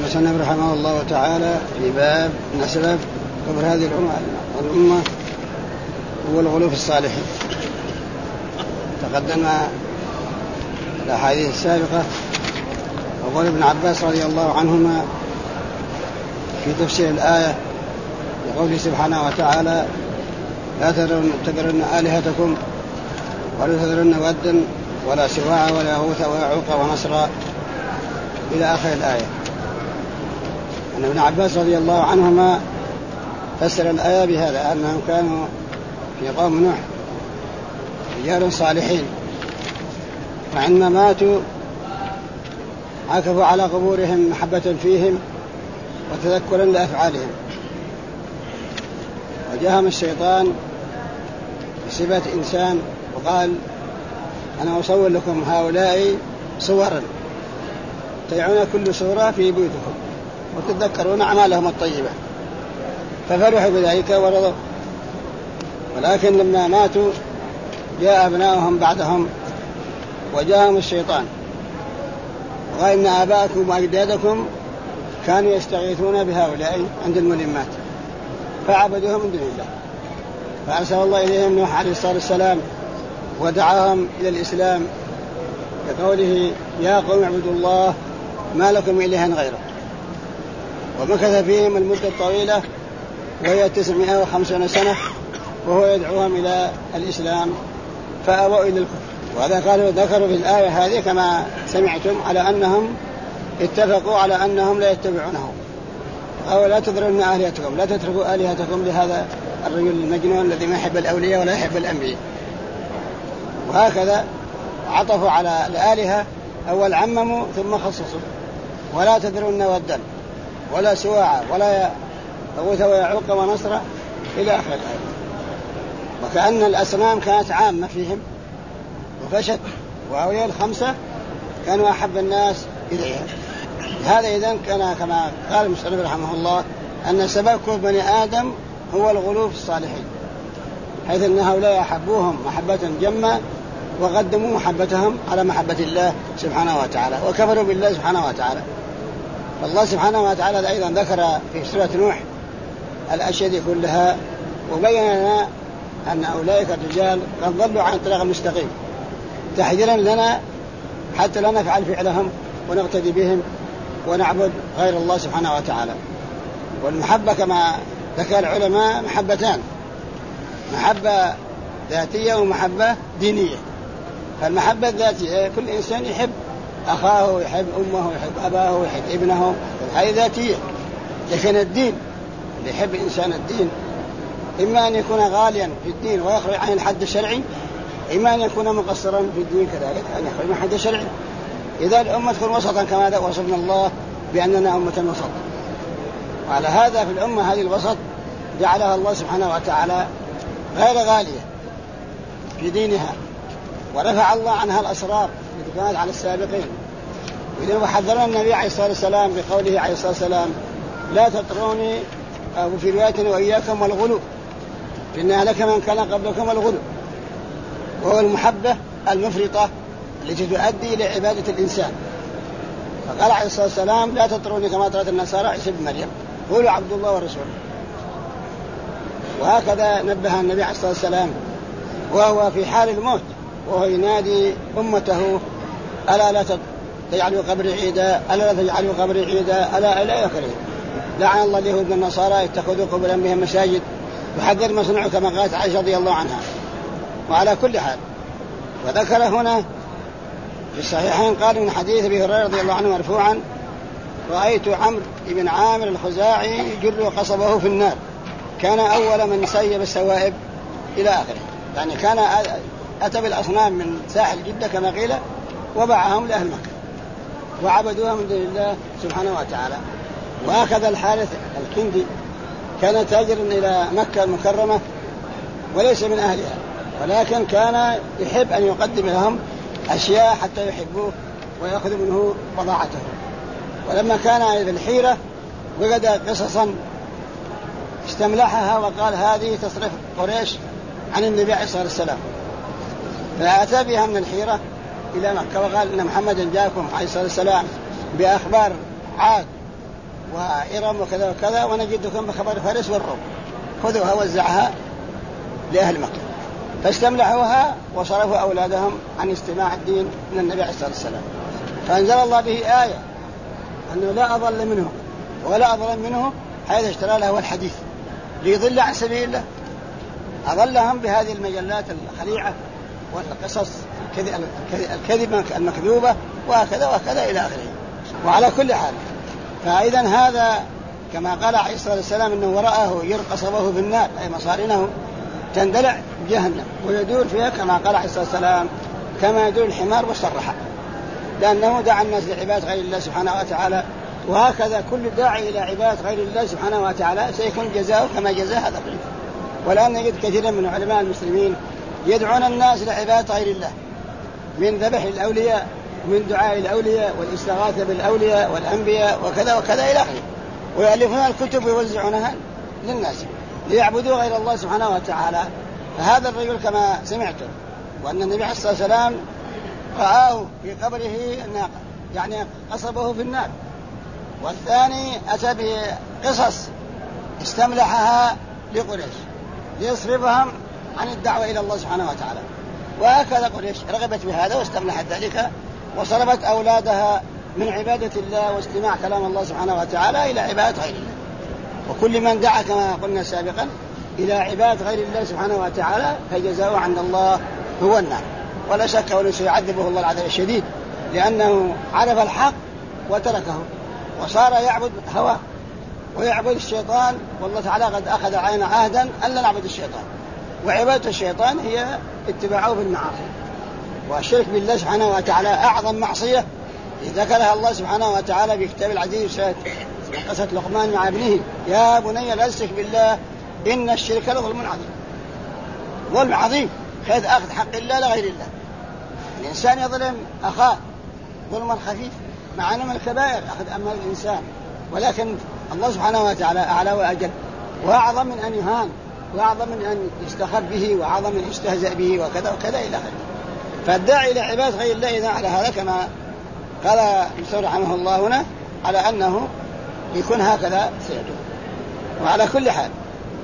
المصنف رحمه الله تعالى في باب من أسباب كفر هذه الأمة هو الغلو في الصالحين. تقدم الأحاديث السابقة وقول ابن عباس رضي الله عنهما في تفسير الآية بقوله سبحانه وتعالى لا تذرن آلهتكم ولا تذرن ودا ولا سواع ولا يغوث ويعوق ونصرا إلى آخر الآية. أن ابن عباس رضي الله عنهما فسر الآية بهذا أنهم كانوا في قوم نوح رجال صالحين وعندما ماتوا عكفوا على قبورهم محبة فيهم وتذكرا لأفعالهم، وجاءهم الشيطان بصفة إنسان وقال أنا أصور لكم هؤلاء صورا تضعون كل صورة في بيوتكم وتتذكرون أعمالهم الطيبة، ففرحوا بذلك ورضوا. ولكن لما ماتوا جاء أبناؤهم بعدهم وجاءهم الشيطان وقال إن آباءكم وأجدادكم كانوا يستغيثون بهؤلاء عند الملمات فعبدوهم من دون الله، فأرسل الله إليهم نوح عليه الصلاة والسلام ودعاهم إلى الإسلام بقوله يا قوم اعبدوا الله ما لكم إله غيره، ومكث فيهم المدة الطويلة وهي 950 سنة وهو يدعوهم إلى الإسلام فأبوا إلى الكفر. وهذا ذكروا في الآية هذه كما سمعتم على أنهم اتفقوا على أنهم لا يتبعونه، أو لا تذرن آلهتكم لا تتركوا آلهتكم لهذا الرجل المجنون الذي ما يحب الأولياء ولا يحب الأنبياء. وهكذا عطفوا على الآلهة أول عمموا ثم خصصوا ولا تذرن ودا ولا سواع ولا يغوث ويعوق ونصر إلى آخر الآية. وكأن الأصنام كانت عامة فيهم وفشت، وهؤلاء الخمسة كانوا أحب الناس إليها. هذا إذن كان كما قال المصنف رحمه الله أن سبب كفر بني آدم هو الغلو في الصالحين، حيث أن هؤلاء أحبوهم محبة جمة وقدموا محبتهم على محبة الله سبحانه وتعالى وكفروا بالله سبحانه وتعالى. فالله سبحانه وتعالى أيضا ذكر في سورة نوح الأشياء كلها وبين لنا أن أولئك الرجال قد ضلوا عن الطريق المستقيم تحذيرا لنا حتى لا نفعل فعلهم ونقتدي بهم ونعبد غير الله سبحانه وتعالى. والمحبة كما ذكر العلماء محبتان، محبة ذاتية ومحبة دينية. فالمحبة الذاتية كل إنسان يحب أخاه يحب أمه يحب أباه يحب ابنه، هذه ذاتية. لكن الدين اللي يحب إنسان الدين إما أن يكون غاليا في الدين ويخرج عن الحد الشرعي، إما أن يكون مقصرا في الدين كذلك أن يخرج من الحد الشرعي. إذا الأمة تكون وسطا كما وصفنا الله بأننا أمة وسط، وعلى هذا في الأمة هذه الوسط جعلها الله سبحانه وتعالى غير غالية في دينها، ورفع الله عنها الأسرار التي كانت على السابقين. وإذن وحذرنا النبي عليه الصلاة والسلام بقوله عليه الصلاة والسلام لا تطروني أو في رواية وإياكم والغلو فإن أهلك من كان قبلكم الغلو، وهو المحبة المفرطة التي تؤدي إلى عبادة الإنسان. فقال عليه الصلاة والسلام لا تطروني كما طرت النصارى عيسى بن مريم قولوا عبد الله ورسوله. وهكذا نبه النبي عليه الصلاة والسلام وهو في حال الموت وهو ينادي أمته ألا لا تجعلوا قبري عيدا ألا لا تجعلوا قبري عيدا ألا لا يكره لعن الله اليهود والنصارى اتخذوا قبورا بهم مساجد وحذر ما صنعوا كما قالت عائشة رضي الله عنها. وعلى كل حال وذكر هنا في الصحيحين قال من حديث أبي هريرة رضي الله عنه مرفوعا رأيت عمرو بن عامر الخزاعي يجر قصبه في النار كان أول من سيب السوائب إلى آخره. يعني كان أتى بالأصنام من ساحل جدة كما قيل وباعهم لأهل مكة وعبدوها من دون الله سبحانه وتعالى. وهكذا الحارث الكندي كان تاجرا إلى مكة المكرمة وليس من أهلها، ولكن كان يحب أن يقدم لهم أشياء حتى يحبوه ويأخذ منه بضاعته. ولما كان في الحيرة وجد قصصا استملحها وقال هذه تصرف قريش عن النبي عليه الصلاة والسلام، فأتى بها من الحيرة إلى مكة وقال إن محمدا جاءكم عليه الصلاة والسلام بأخبار عاد إرم وكذا وكذا، ونجدكم بخبر فارس والروم، خذوها وزعها لأهل مكة. فاستملحوها وصرفوا أولادهم عن استماع الدين من النبي عليه الصلاة والسلام. فأنزل الله به آية أنه لا أضل منه ولا أظلم منه حيث اشترى له الحديث ليضل عن سبيل الله. أضلهم بهذه المجلات الخليعة والقصص الكذبة المكذوبة وهكذا وهكذا إلى آخره. وعلى كل حال، فإذا هذا كما قال عليه الصلاة والسلام إنه وراءه يرقصبه في النار، أي مصارنه تندلع جهنم ويدور فيها كما قال عليه الصلاة والسلام كما يدور الحمار والسرحة، لأنه دعا الناس لعبادة غير الله سبحانه وتعالى. وهكذا كل داعي إلى عبادة غير الله سبحانه وتعالى سيكون جزاؤه كما جزاء هذا الرجل. والآن نجد كثيرا من علماء المسلمين يدعون الناس لعبادة غير الله، من ذبح الأولياء ومن دعاء الأولياء والاستغاثة بالأولياء والأنبياء وكذا وكذا إلى آخره، ويؤلفون الكتب ويوزعونها للناس ليعبدوا غير الله سبحانه وتعالى. فهذا الرجل كما سمعتم وأن النبي عليه الصلاة والسلام رآه في قبره يعني قصبه في النار، والثاني أتى بقصص استملحها لقريش ليصرفهم عن الدعوة إلى الله سبحانه وتعالى. وهكذا قريش رغبت بهذا واستملحت ذلك وصرفت أولادها من عبادة الله واستماع كلام الله سبحانه وتعالى إلى عبادة غير الله. وكل من دعا كما قلنا سابقا إلى عبادة غير الله سبحانه وتعالى فجزاؤه عند الله هو النار، ولا شك أنه سيعذبه الله العذاب الشديد، لأنه عرف الحق وتركه وصار يعبد هواه ويعبد الشيطان. والله تعالى قد أخذ علينا عهدا ألا نعبد الشيطان، وعبادة الشيطان هي اتباعه بالمعاصي. والشرك بالله سبحانه وتعالى أعظم معصية ذكرها الله سبحانه وتعالى في كتاب العزيز في قصة لقمان مع ابنه: يا بني لا تشرك بالله إن الشرك لظلم عظيم. ظلم عظيم حيث أخذ حق الله لغير الله. الإنسان يظلم أخاه ظلما خفيف مع أنه من الكبائر أخذ أموال الإنسان، ولكن الله سبحانه وتعالى أعلى وأجل وأعظم من أن يهان وأعظم من أن يستخف به وأعظم من أن يستهزأ به وكذا وكذا إلى آخره. فالداعي إلى عبادة غير الله إذا على هذا كما قال مسعود رحمه الله هنا على أنه يكون هكذا سيده. وعلى كل حال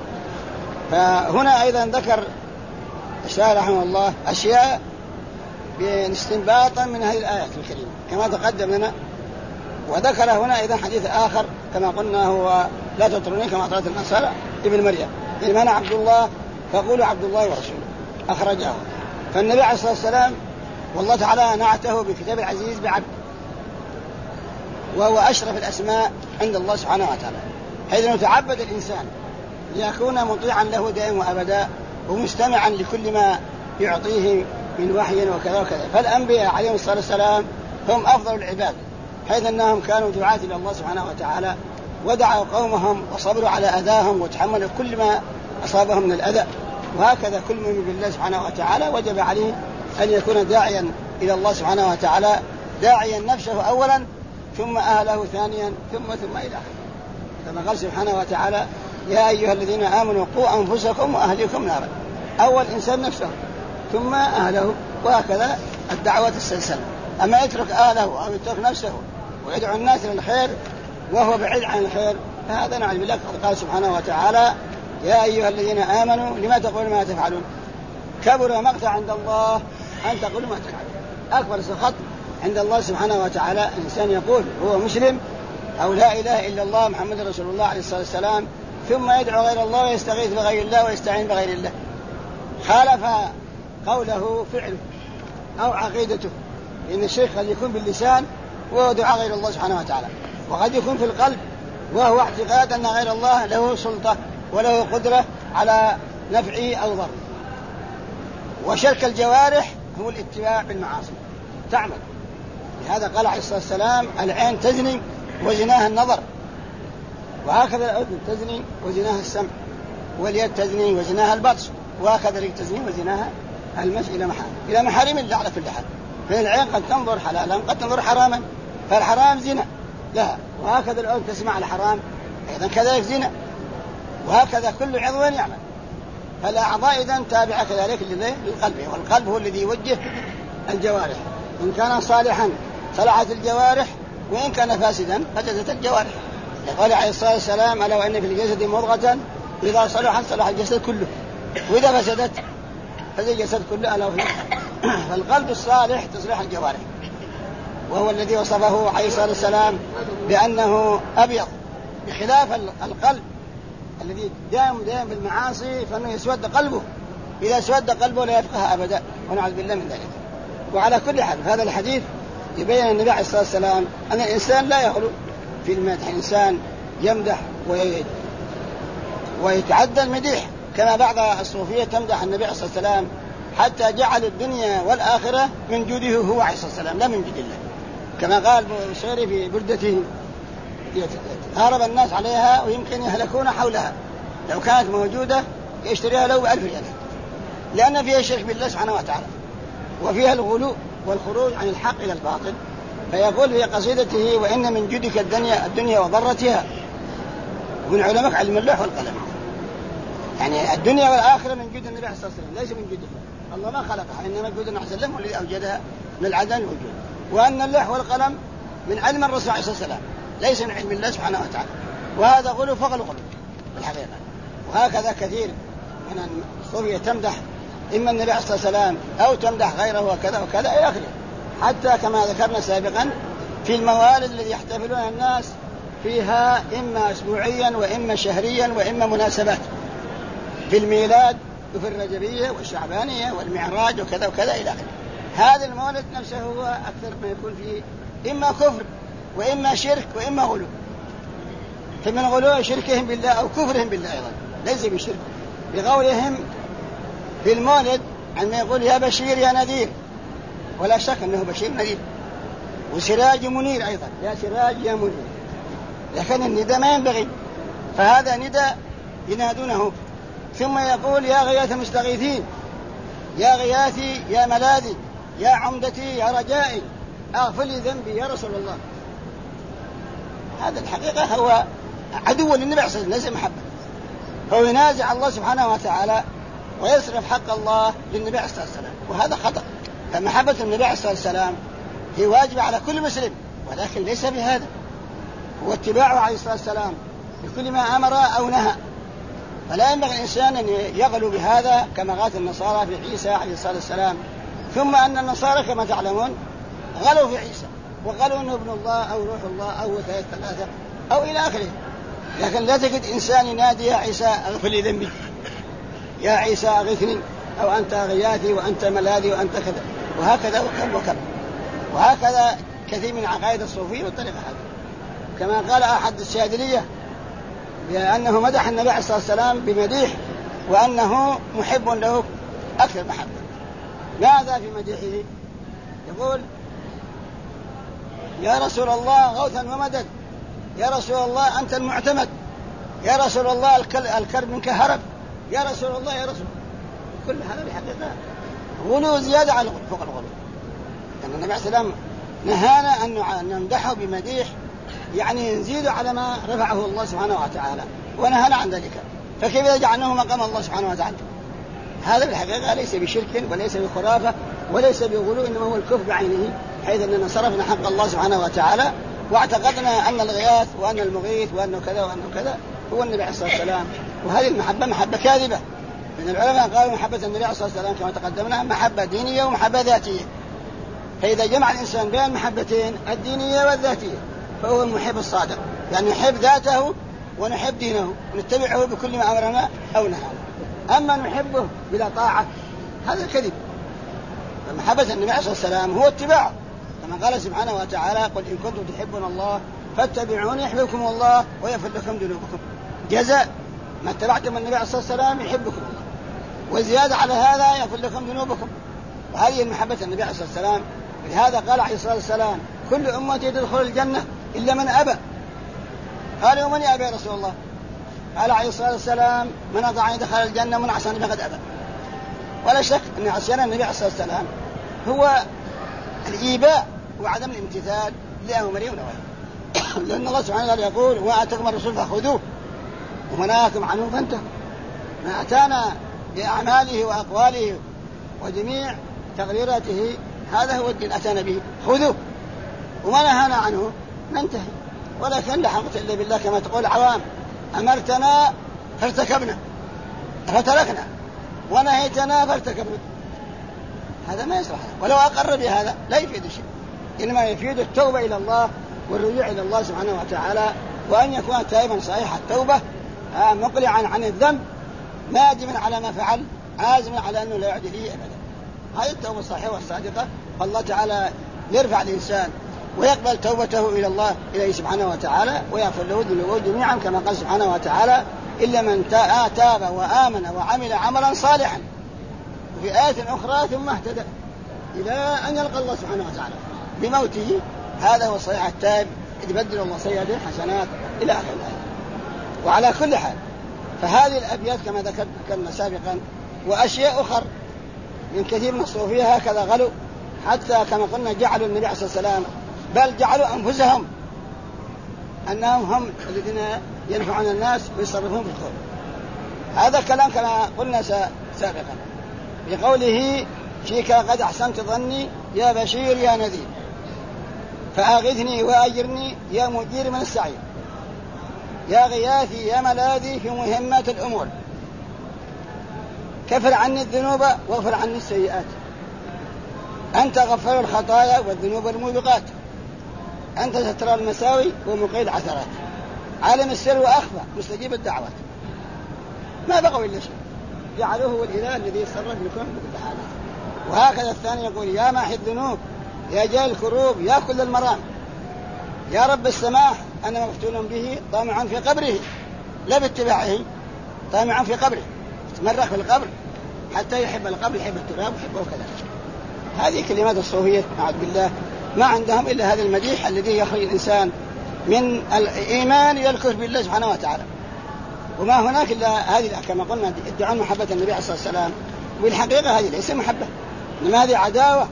فهنا أيضا ذكر الشاعر رحمه الله أشياء باستنباطا من هذه الآيات الكريمة كما تقدم لنا. وذكر هنا أيضا حديث آخر كما قلنا هو لا تطروني كما أطرت النصارى ابن مريم، إن أنا عبد الله فقولوا عبد الله ورسوله، أخرجه. فالنبي عليه الصلاة والسلام والله تعالى نعته بكتاب العزيز بعبد، وهو أشرف الأسماء عند الله سبحانه وتعالى، حيث يتعبد الإنسان ليكون مطيعا له دائما وأبدا ومستمعا لكل ما يعطيه من وحي وكذا وكذا. فالأنبياء عليهم الصلاة والسلام هم أفضل العباد، حيث أنهم كانوا دعاة إلى الله سبحانه وتعالى ودعوا قومهم وصبروا على أذاهم وتحملوا كل ما أصابهم من الأذى. وهكذا كل من بالله سبحانه وتعالى وجب عليه أن يكون داعيا إلى الله سبحانه وتعالى، داعيا نفسه أولا ثم أهله ثانيا ثم إلى آخره. كما قال سبحانه وتعالى: يا أيها الذين آمنوا قوا أنفسكم وأهليكم نارا. أول إنسان نفسه ثم أهله، وهكذا الدعوة السلسلة. أما يترك أهله أو يترك نفسه ويدعو الناس للخير وهو بعيد عن الخير فهذا نعلم بالله. قال سبحانه وتعالى: يا أيها الذين آمنوا لما تقولون ما تفعلون كبر مقتا عند الله أن تقولوا ما تفعلون. أكبر سخط عند الله سبحانه وتعالى الإنسان يقول هو مسلم أو لا إله إلا الله محمد رسول الله عليه الصلاة والسلام ثم يدعو غير الله ويستغيث بغير الله ويستعين بغير الله. خالف قوله فعله أو عقيدته، لأن الشيخ قد يكون باللسان وهو دعاء غير الله سبحانه وتعالى، وقد يكون في القلب وهو اعتقاد أن غير الله له سلطة وله قدرة على نفعه أو ضره. وشرك الجوارح هو الاتباع بالمعاصي تعمل. لهذا قال عليه الصلاة والسلام: العين تزني وزناها النظر، وهكذا الأذن تزني وزناها السمع، واليد تزني وزناها البطش، وهكذا الرجل تزني وزناها المشي إلى محارم الله على كل حال. فالعين قد تنظر حلالا قد تنظر حراما، فالحرام زنا لها، وهكذا الأذن تسمع الحرام أيضا كذلك زنا، وهكذا كل عضو يعمل. فالأعضاء إذن تابعة كذلك للقلب، والقلب هو الذي يوجه الجوارح. إن كان صالحا صلحت الجوارح، وإن كان فاسدا فسدت الجوارح. قال عليه الصلاة والسلام: ألا وإن في الجسد مضغة إذا صلحت صلح الجسد كله وإذا فسدت فسد الجسد كله ألا وهي فالقلب الصالح تصلح الجوارح، وهو الذي وصفه عليه الصلاة والسلام بأنه أبيض، بخلاف القلب الذي دائم بالمعاصي فإنه يسود قلبه، إذا سود قلبه لا يفقه أبدا، ونعوذ بالله من ذلك. وعلى كل حال هذا الحديث يبين النبي عليه الصلاة والسلام أن الإنسان لا يغلو في المدح، الإنسان يمدح ويتعدى المديح، كما بعض الصوفية تمدح النبي عليه الصلاة والسلام حتى جعل الدنيا والآخرة من جوده هو عليه الصلاة والسلام لا من جود الله، كما قال البوصيري في بردته: هارب الناس عليها ويمكن يهلكون حولها، لو كانت موجودة يشتريها له ب1000 ريال، لأن فيها الشرك بالله سبحانه وتعالى، وفيها الغلو والخروج عن الحق إلى الباطل. فيقول في قصيدته: وإن من جودك الدنيا وضرتها، ومن علمك علم اللوح والقلم. يعني الدنيا والآخرة من جود النبي عليه الصلاة والسلام، ليس من جود الله ما خلقها، إنما جود النبي عليه الصلاة والسلام الذي أوجدها من العدم الوجود. وأن اللوح والقلم من علم الرسول عليه الصلاة والسلام، ليس من علم الله سبحانه وتعالى، وهذا غلو فوق الغلو بالحقيقة. وهكذا كثير من الصوفية تمدح إما النبي عليه الصلاة والسلام أو تمدح غيره وكذا وكذا إلى آخره، حتى كما ذكرنا سابقا في الموالد الذي يحتفلون الناس فيها إما أسبوعيا وإما شهريا وإما مناسبات، في الميلاد وفي الرجبية والشعبانية والمعراج وكذا وكذا إلى آخره. هذا المولد نفسه هو أكثر ما يكون فيه إما كفر وإما شرك وإما غلو، فمن غلو شركهم بالله أو كفرهم بالله أيضا ليس بشرك، بقولهم في المولد عندما يقول: يا بشير يا نذير، ولا شك أنه بشير نذير، وسراج منير أيضا، يا سراج يا منير، لكن النداء ما ينبغي، فهذا نداء ينادونه. ثم يقول: يا غياث المستغيثين، يا غياثي يا ملاذي يا عمدتي يا رجائي أغفر لي ذنبي يا رسول الله. هذا الحقيقة هو عدو للنبي عليه الصلاة والسلام، ليس محبة، فهو ينازع الله سبحانه وتعالى ويصرف حق الله للنبي عليه الصلاة والسلام، وهذا خطأ. فمحبة النبي عليه الصلاة والسلام هي واجبة على كل مسلم، ولكن ليس بهذا، هو اتباعه عليه الصلاة والسلام بكل ما أمر أو نهى. فلا ينبغي الإنسان أن يغلو بهذا كما غالت النصارى في عيسى عليه الصلاة والسلام. ثم أن النصارى كما تعلمون غلوا في عيسى وقالوا أنه ابن الله أو روح الله أو ثلاثة أو إلى آخره، لكن لا تجد إنسان ينادي: يا عيسى اغفر لي ذنبي، يا عيسى اغثني، أو أنت غياثي وأنت ملاذي وأنت كذا، وهكذا وكم. وهكذا كثير من عقائد الصوفية والطريقة هذه. كما قال أحد الشاذلية بأنه مدح النبي عليه الصلاة والسلام بمديح وأنه محب له أكثر محبة. ماذا في مديحه؟ يقول: يا رسول الله غوثا ومدد، يا رسول الله أنت المعتمد، يا رسول الله الكرب منك هرب، يا رسول الله يا رسول. كل هذا بحقيقة غلو زيادة على فوق الغلو، لأن النبي عليه السلام نهانا أن نمدحه بمديح، يعني نزيد على ما رفعه الله سبحانه وتعالى، ونهانا عن ذلك، فكيف يجعلنه مقام الله سبحانه وتعالى؟ هذا بالحقيقة ليس بشرك وليس بخرافة وليس بغلو، إنما هو الكفر بعينه، حيث أننا صرفنا حق الله سبحانه وتعالى واعتقدنا أن الغياث وأن المغيث وأنه كذا وأنه كذا هو النبي عليه الصلاة والسلام. وهذه المحبة محبة كاذبة. من العلماء قالوا محبة النبي عليه الصلاة والسلام كما تقدمنا محبة دينية ومحبة ذاتية، فإذا جمع الإنسان بين المحبتين الدينية والذاتية فهو المحب الصادق، يعني نحب ذاته ونحب دينه ونتبعه بكل ما أمرنا أو نهانا. أما نحبه بلا طاعة هذا كذب. فمحبة النبي عليه الصلاة والسلام هو اتباعه، كما قال سبحانه وتعالى: قل إن كنتم تحبون الله فاتبعوني يحببكم الله ويغفر لكم ذنوبكم. جزاء ما اتبعتم النبي عليه الصلاة والسلام يحبكم الله، وزيادة على هذا يغفر لكم ذنوبكم. وهذه محبة النبي عليه الصلاة والسلام. لهذا قال عليه الصلاة والسلام: كل أمتي تدخل الجنة إلا من أبى. قال: ومن يأبى يا رسول الله؟ قال عليه الصلاة والسلام: من أطاعني دخل الجنة من عصاني فقد أبى. ولا شك أن عصيان النبي عليه الصلاة والسلام هو الإيباء وعدم الامتثال لأمره ونواهيه. لأن الله سبحانه وتعالى يقول: وآتاكم الرسول فخذوه وما نهاكم عنه فانتهوا. ما أتانا بأعماله وأقواله وجميع تقريراته هذا هو الدين أتانا به، خذوه، وما نهانا عنه ننتهي. ولكن لا حقوق إلا بالله كما تقول العوام: أمرتنا فارتكبنا فتركنا ونهيتنا فارتكبنا. هذا ما يصلح، ولو أقر بهذا لا يفيد شيء، إنما يفيد التوبة إلى الله والرجوع إلى الله سبحانه وتعالى، وأن يكون تائبا صحيح التوبة مقلعا عن الذنب نادما على ما فعل عازما على أنه لا يعود فيه أبدا. هذه التوبة الصحيحة والصادقة، فالله تعالى يرفع الإنسان ويقبل توبته إلى الله إليه سبحانه وتعالى ويغفر له ذنوبه جميعا كما قال سبحانه وتعالى: إلا من تاب وآمن وعمل عملا صالحا. وفي آية أخرى: ثم اهتدى إلى أن يلقى الله سبحانه وتعالى بموته. هذا هو الصحيح التائب، يبدل الله سيئاته حسنات إلى آخر الآية. وعلى كل حال فهذه الأبيات كما ذكرنا سابقا وأشياء أخر من كثير من الصوفية هكذا غلوا، حتى كما قلنا جعلوا النبي عليه الصلاة والسلام، بل جعلوا أنفسهم أنهم هم الذين ينفعون الناس ويصرفون في الكون. هذا كلام كما قلنا سابقا بقوله: فيك قد أحسنت ظني يا بشير يا نذير، فأغثني وأجرني يا مدير من السعير، يا غياثي يا ملاذي في مهمات الأمور، كفر عني الذنوب واغفر عني السيئات، أنت غفر الخطايا والذنوب الموبقات، أنت ستر المساوي ومقيل العثرات، عالم السر وأخفى مستجيب الدعوات. ما بقوا إلا شيء، جعلوه هو الإله الذي يتصرف لكم بكل حال. وهكذا الثاني يقول: يا ماحي الذنوب يا جال الكروب يا كل المرام، يا رب السماح أنا مفتون به طامع في قبره، لا باتباعه طامع في قبره، تمرق في القبر حتى يحب القبر يحب التراب يحبه كذا. هذه كلمات الصوفية نعوذ بالله، ما عندهم إلا هذا المديح الذي يخرج الإنسان من الإيمان إلى الكفر بالله سبحانه وتعالى. وما هناك إلا هذه كما قلنا ادعاء محبة النبي عليه الصلاة والسلام، والحقيقة هذه ليس محبة، إنما هذه عداوة.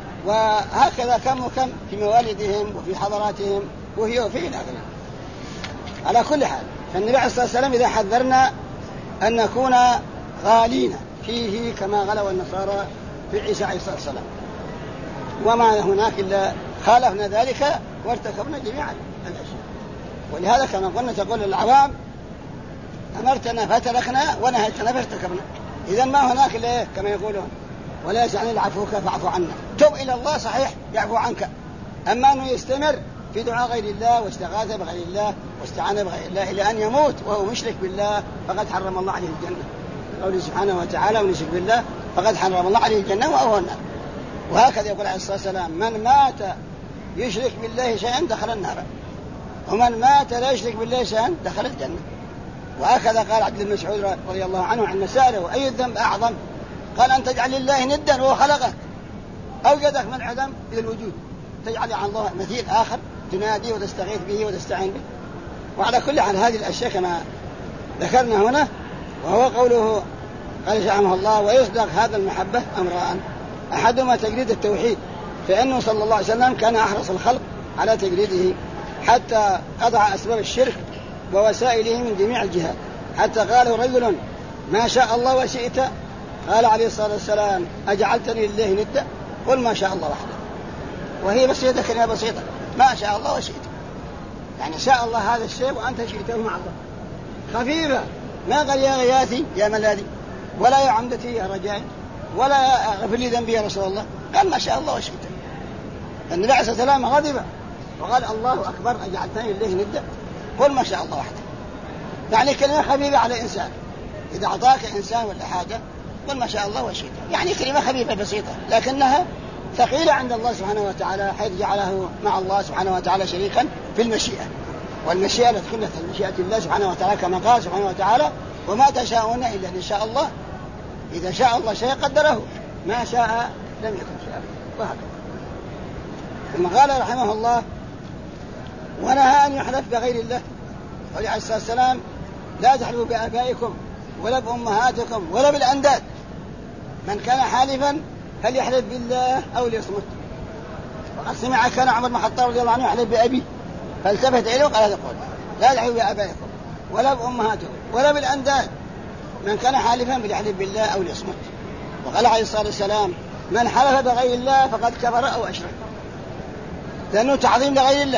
وهكذا كم وكم في موالدهم وفي حضراتهم وهي إلى آخره. على كل حال فالنبي عليه الصلاة والسلام إذا حذرنا أن نكون غالين فيه كما غلوا النصارى في عيسى عليه الصلاة والسلام، وما هناك إلا خالفنا ذلك وارتكبنا جميعا الأشياء. ولهذا كما قلنا تقول العوام: أمرتنا فتركنا ونهيتنا فارتكبنا. إذا ما هناك إلا كما يقولون: ولا يسعني العفوك فاعف عنا. توب إلى الله صحيح يعفو عنك، أما أنه يستمر في دعاء غير الله واستغاثة بغير الله واستعانة بغير الله إلى أن يموت وهو مشرك بالله فقد حرم الله عليه الجنة. قوله سبحانه وتعالى: ونشرك بالله فقد حرم الله عليه الجنة وهو النار. وهكذا يقول عليه الصلاة والسلام: من مات يشرك بالله شيئا دخل النار، ومن مات لا يشرك بالله شيئا دخل الجنة. وهكذا قال عبد الله بن مسعود رضي الله عنه عن سأله: أي الذنب أعظم؟ قال: أن تجعل لله ندا وهو خلقك، أوجدك من العدم إلى الوجود، تجعل عن الله مثيل آخر تناديه وتستغيث به وتستعين به. وعلى كل حال هذه الأشياء كما ذكرنا هنا. وهو قوله قال شرحه الله: ويصدق هذا المحبة أمران، أحدهما تجريد التوحيد، فإنه صلى الله عليه وسلم كان أحرص الخلق على تجريده حتى قطع أسباب الشرك ووسائله من جميع الجهات، حتى قاله رجل: ما شاء الله وشئت. قال عليه الصلاة والسلام: أجعلتني لله ندا؟ قل ما شاء الله وحده. وهي بسيطة، كلمة بسيطة: ما شاء الله وشئت، يعني شاء الله هذا الشيء وأنت شئته مع الله. خفيفة، ما قال يا غياثي يا ملاذي، ولا يا عمدتي يا رجائي، ولا اغفر لي ذنبي يا رسول الله، قال ما شاء الله وشئت. النبي عليه الصلاة والسلام غضب وقال: الله أكبر، أجعلتني لله ندا؟ قل ما شاء الله وحده. يعني كلمة خفيفة على إنسان، إذا أعطاك إنسان ولا حاجة قل ما شاء الله وشئت، يعني كلمة خفيفة بسيطة، لكنها ثقيلة عند الله سبحانه وتعالى، حيث جعله مع الله سبحانه وتعالى شريكا في المشيئة. والمشيئة لا تكون في مشيئة الله سبحانه وتعالى كما قال سبحانه وتعالى: وما تشاءون إلا إن شاء الله. إذا شاء الله شيء قدره، ما شاء لم يكن شيئا. وهكذا. ثم قال رحمه الله: ونهى أن يحلف بغير الله. قال عليه الصلاة والسلام: لا تحلفوا بآبائكم ولا بأمهاتكم ولا بالأنداد، من كان حالفا فليحلف بالله أو ليصمت. وقد سمع كان عمر بن الخطاب رضي الله عنه يحلف بأبيه، فالتفت إليه وقال هذا قول: لا تحلفوا بآبائكم ولا بأمهاتكم ولا بالأنداد، من كان حالفا فليحلف بالله أو ليصمت. وقال عليه الصلاة والسلام: من حلف بغير الله فقد كفر أو أشرك، لأنه تعظيم لغير الله،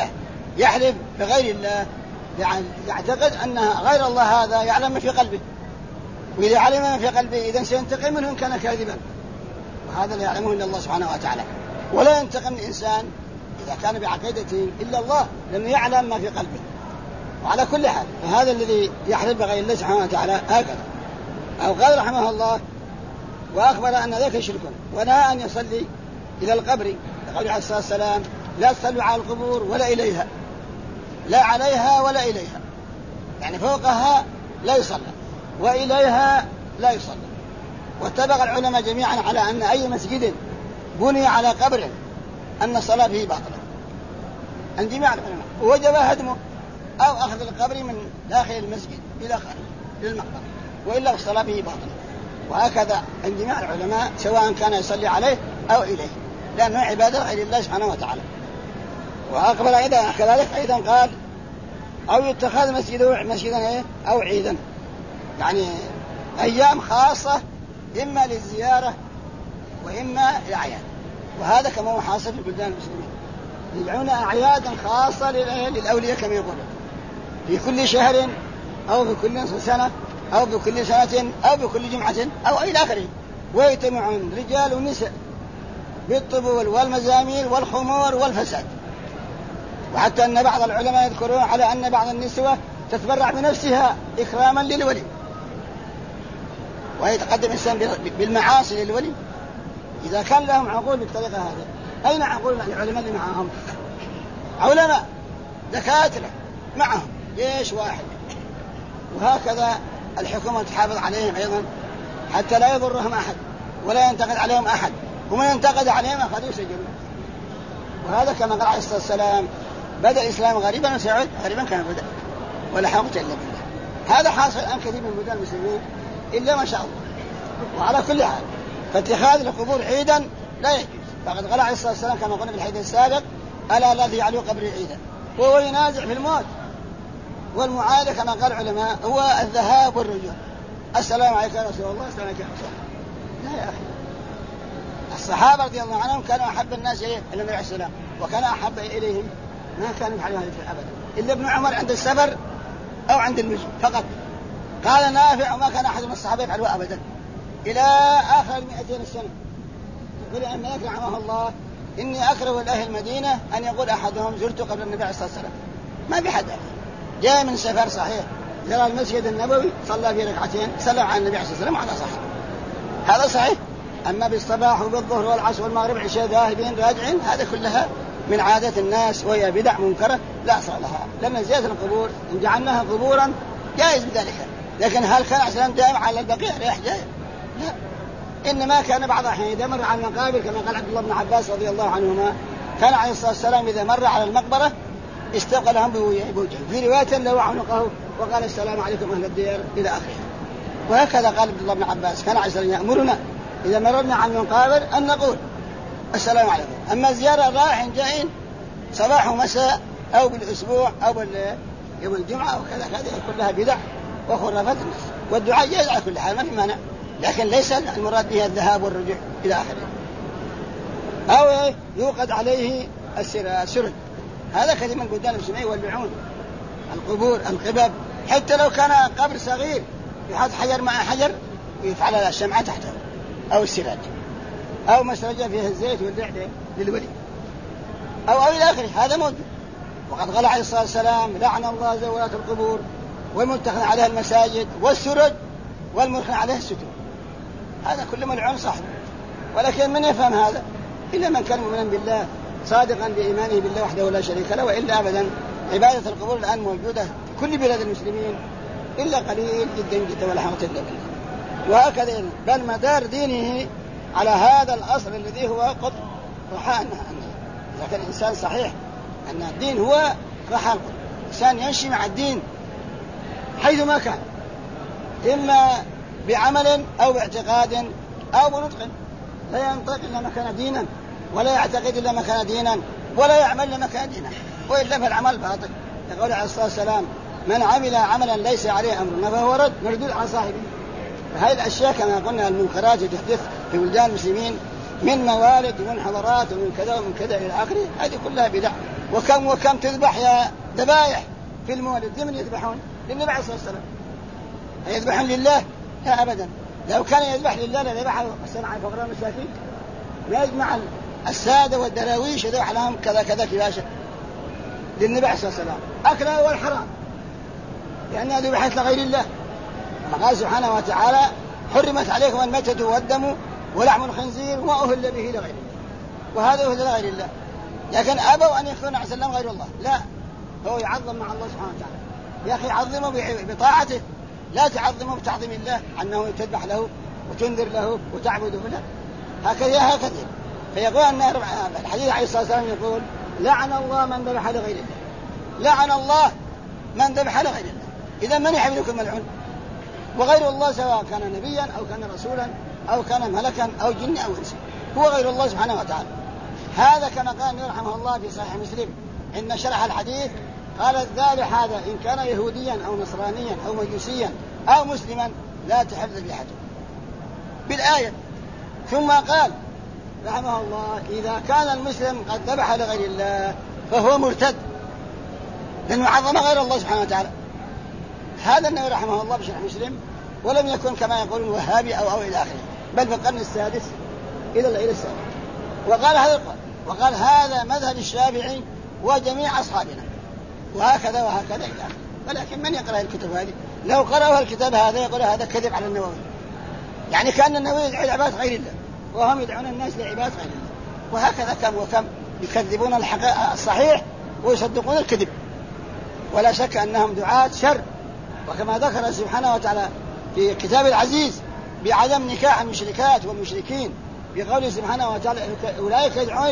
يحلف بغير الله يعني يعتقد أن غير الله هذا يعلم ما في قلبه، وإذا علم ما في قلبه إذن سينتقم منه إن كان كاذبا، وهذا لا يعلمه إلا الله سبحانه وتعالى. ولا ينتقم الإنسان إذا كان بعقيدته إلا الله، لأنه يعلم ما في قلبه. وعلى كل حال فهذا الذي يحلف بغير الله سبحانه وتعالى هكذا. أو قال رحمه الله: وأخبر أن ذاك شرك، ونهى أن يصلي إلى القبر، قال عليه الصلاة والسلام: لا تصلوا على القبور ولا إليها، لا عليها ولا إليها، يعني فوقها لا يصلى وإليها لا يصلى. واتفق العلماء جميعا على أن أي مسجد بني على قبر أن الصلاة فيه باطلة عند جميع العلماء، ووجب هدمه أو أخذ القبر من داخل المسجد إلى خارج للمقبرة، وإلا الصلاة فيه باطلة. وهكذا عند جميع العلماء سواء كان يصلي عليه أو إليه، لأنه عبادة غير الله سبحانه وتعالى. وأقبل أيضا كذلك أيضا قال: أو يتخذ مسجدا أو عيدا، يعني أيام خاصة إما للزيارة وإما للأعياد. وهذا كما هو حاصل في بلدان المسلمين، يجعلون أعيادا خاصة للأولياء كما يقولون، في كل شهر أو في كل نصف سنة أو في كل سنة أو في كل جمعة أو إلى آخره، ويجتمعون رجال ونساء بالطبول والمزامير والخمور والفساد. وحتى أن بعض العلماء يذكرون على أن بعض النسوة تتبرع بنفسها إكراما للولي، ويتقدم الإنسان بالمعاصي للولي. إذا كان لهم عقول بالطريقة هذه، أين عقول العلماء اللي معهم؟ علماء دكاترة معهم جيش واحد. وهكذا الحكومة تحافظ عليهم أيضا حتى لا يضرهم أحد ولا ينتقد عليهم أحد، ومن ينتقد عليهم أخذوا يسجنون. وهذا كما قال عليه الصلاة والسلام: بدأ الإسلام غريبا وسيعود غريبا كما بدأ ولا حول إلا بالله. هذا حاصل الآن كثير من بلدان المسلمين إلا ما شاء الله. وعلى كل حال فاتخاذ القبور عيدا لا يجوز. فقد قال عليه الصلاة والسلام كما قلنا في الحديث السابق: ألا لا تجعلوا قبري عيدا، وهو ينازع في الموت. والمعادة كما قال العلماء هو الذهاب والرجوع. السلام عليك يا رسول الله، السلام عليك يا رسول الله. لا يا أخي، الصحابة رضي الله عنهم كانوا أحب الناس إلى النبي عليه السلام، وكان أحب إليهم ما كانوا يفعلون هذا أبدا إلا ابن عمر عند السفر أو عند المجد فقط. قال نافع: وما كان أحد من الصحابة يفعله أبدا إلى آخر 200 سنة. يقول أن مالك رحمه الله: إني أكره لأهل المدينة أن يقول أحدهم زرت قبر النبي عليه الصلاة والسلام. ما بحد جاء من سفر صحيح زار المسجد النبوي صلى في ركعتين سلم على النبي عليه الصلاة والسلام، على صحيح هذا صحيح. أما بالصباح وبالظهر والعصر والمغرب عشاء ذاهبين راجعين هذا كلها من عادة الناس وهي بدع منكرة لا أصل لها، لأن زيادة القبور إن جعلناها قبورا جائز بذلك. لكن هل كان عليه السلام دائم على البقيع رايح جاي؟ لا، إنما كان بعض الأحيان إذا مر على المقابر كما قال عبد الله بن عباس رضي الله عنهما كان عليه الصلاة والسلام إذا مر على المقبرة استقلهم بوجهه، في رواية لو عنقه وقال: السلام عليكم أهل الديار إلى آخره. وهكذا قال عبد الله بن عباس كان عليه السلام يأمرنا إذا مررنا على المقابر أن نقول: السلام عليكم. أما زيارة رايح جايين صباح ومساء أو بالأسبوع أو يوم الجمعة أو كذا، هذه كلها بدع وخرافات الناس. والدعاء جائز على كل حال ما في مانع، لكن ليس المراد به الذهاب والرجوع إلى آخره. أو يوقد عليه السرج، هذا كثير من بلدان المسلمين يولعون القبور القبب، حتى لو كان قبر صغير يحط حجر مع حجر ويفعل الشمعة تحته أو السراج أو مسرجة فيها الزيت والدعدة للولي أو إلى آخره، هذا موجود. وقد قال عليه الصلاة والسلام: لعن الله زوارات القبور والمتخذ عليها المساجد والسرج والمرخن عليها الستر. هذا كل ملعون صاحب. ولكن من يفهم هذا إلا من كان مؤمنا بالله صادقا بإيمانه بالله وحده لا شريك له، وإلا أبدا. عبادة القبور الآن موجودة في كل بلاد المسلمين إلا قليل جدا جدا ولا حول إلا بالله. وهكذا بل مدار دينه على هذا الأصل الذي هو قطب رحاء. إذا كان الإنسان صحيح أن الدين هو رحاء القطب، الإنسان يمشي مع الدين حيث ما كان، إما بعمل أو باعتقاد أو بنطق، لا ينطق إلا ما كان دينا ولا يعتقد إلا ما كان دينا ولا يعمل إلا ما كان دينا، وإلا فالعمل باطل. يقول عليه الصلاة والسلام: من عمل عملا ليس عليه أمرنا فهو رد مردود على صاحبه. فهذه الأشياء كما قلنا المنكرات تحدث في بلدان المسلمين من موالد ومن حضارات ومن كذا ومن كذا إلى آخره، هذه كلها بدع وكم تذبح يا ذبائح في المولد. لمن يذبحون؟ للنبي عليه الصلاة والسلام. يذبحون لله؟ لا أبدا. لو كان يذبح لله لذبح السمع الفقراء والمساكين. ما يجمع السادة والدراويش يذبح لهم كذا كذا كباشا. للنبي عليه الصلاة والسلام أكله هو الحرام لأنها ذبحت لغير الله. كما قال سبحانه وتعالى: حرمت عليكم الميتة والدم ولحم الخنزير وما أهل به لغير الله. وهذا أهل لغير الله، لكن أبوا أن يكون عليه السلام غير الله. لا، هو يعظم مع الله سبحانه وتعالى. يا أخي عظمه بطاعته، لا تعظمه بتعظيم الله أنه تذبح له وتنذر له وتعبده. لا، هكذا. فيقول أن الحديث عليه الصلاة والسلام يقول: لعن الله من ذبح لغير الله. لعن الله من ذبح لغير الله. إذا من يحب لكم ملعون؟ وغير الله سواء كان نبيا أو كان رسولا أو كان ملكا أو جن أو إنس، هو غير الله سبحانه وتعالى. هذا كما قال رحمه الله في صحيح مسلم إن شرح الحديث قال: الذابح هذا إن كان يهوديا أو نصرانيا أو مجوسيا أو مسلما لا تحل ذبيحته بالآية. ثم قال رحمه الله: إذا كان المسلم قد ذبح لغير الله فهو مرتد لأنه عظم غير الله سبحانه وتعالى. هذا النبي رحمه الله بشرح مسلم، ولم يكن كما يقولون وهابي أو إلى آخره، بل في القرن السادس إلى السابع. وقال هذا القول، وقال: هذا مذهب الشافعي وجميع أصحابنا، وهكذا إلى آخره. ولكن من يقرأ الكتب هذه؟ لو قرأوا الكتاب هذا يقول هذا كذب على النووي، يعني كأن النووي يدعو لعبادة غير الله وهم يدعون الناس لعبادة غير الله. وهكذا كم وكم يكذبون الحقيقة الصحيح ويصدقون الكذب. ولا شك أنهم دعاة شر. وكما ذكر سبحانه وتعالى في كتاب العزيز بعدم نكاح المشركات والمشركين بقوله سبحانه وتعالى: أولئك يدعون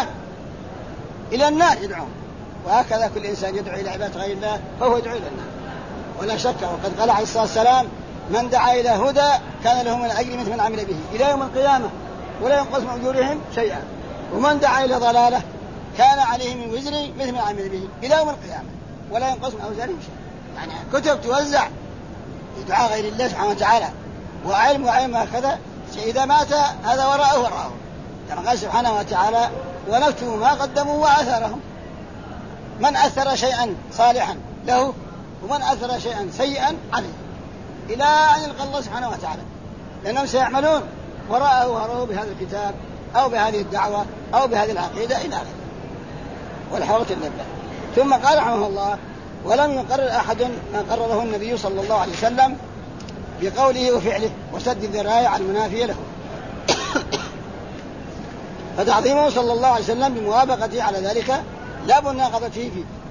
إلى النار يدعون. وهكذا كل إنسان يدعو إلى عبادة غير الله فهو يدعو إلى النار. ولا شك. وقد قال عليه الصلاة والسلام: من دعا إلى هدى كان له من الأجر مثل من عمل به إلى يوم القيامة ولا ينقص من أجورهم شيئا، ومن دعا إلى ضلالة كان عليه من وزر مثل من عمل به إلى يوم القيامة ولا ينقص من أوزارهم شيئا. يعني كتب توزع لدعاء غير الله سبحانه وتعالى، وعلم هكذا. إذا مات هذا وراءه كما قال سبحانه وتعالى: ونكتب ما قدموا وآثارهم. من أثر شيئا صالحا له ومن أثر شيئا سيئا عليه إلى أن يلقى الله سبحانه وتعالى، لأنهم سيعملون وراءه بهذا الكتاب أو بهذه الدعوة أو بهذه العقيدة إلى آخره. والحوض النبلة. ثم قال رحمه الله: ولم يقرر أحد ما قرره النبي صلى الله عليه وسلم بقوله وفعله وسد الذرائع المنافية له. فتعظيمه صلى الله عليه وسلم بموافقته على ذلك لا مناقضة فيه.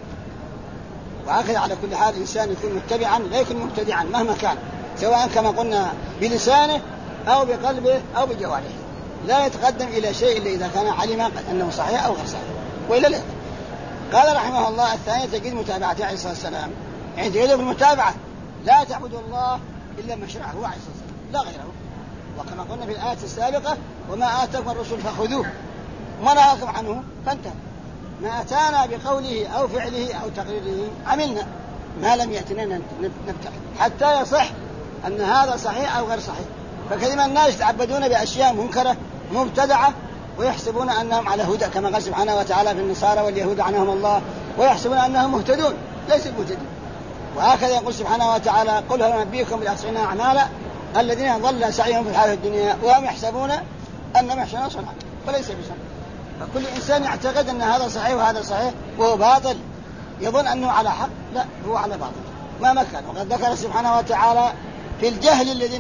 وآخر على كل حال الإنسان يكون متبعا لا يكون مبتدعا مهما كان، سواء كما قلنا بلسانه أو بقلبه أو بجوارحه، لا يتقدم إلى شيء إلا إذا كان علم أنه صحيح أو غير صحيح، وإلا لا. قال رحمه الله: الثانية تجد متابعته عليه الصلاة والسلام. يعني تجد بالمتابعة لا تعبد الله إلا ما شرعه عليه الصلاة والسلام لا غيره. وكما قلنا في الآية السابقة: وما آتاكم الرسول فخذوه وما نهاكم عنه فانتهوا. ما أتانا بقوله أو فعله أو تقريره عملنا، ما لم يأتنا نبتعد حتى يصح أن هذا صحيح أو غير صحيح. فكلمة الناس يتعبدون بأشياء منكرة مبتدعة ويحسبون أنهم على هدى، كما قال سبحانه وتعالى في النصارى: واليهود عنهم الله، ويحسبون أنهم مهتدون، ليسوا مهتدون. وهكذا يقول سبحانه وتعالى: قل هل ننبئكم بالأخسرين أعمالا الذين ضل سعيهم في الحياة الدنيا وهم يحسبون أنهم يحسنون صنعا وليس بصنع. فكل إنسان يعتقد أن هذا صحيح وهذا صحيح وهو باطل، يظن أنه على حق، لا، هو على باطل ما مكان. وقد ذكر سبحانه وتعالى في الجهل الذين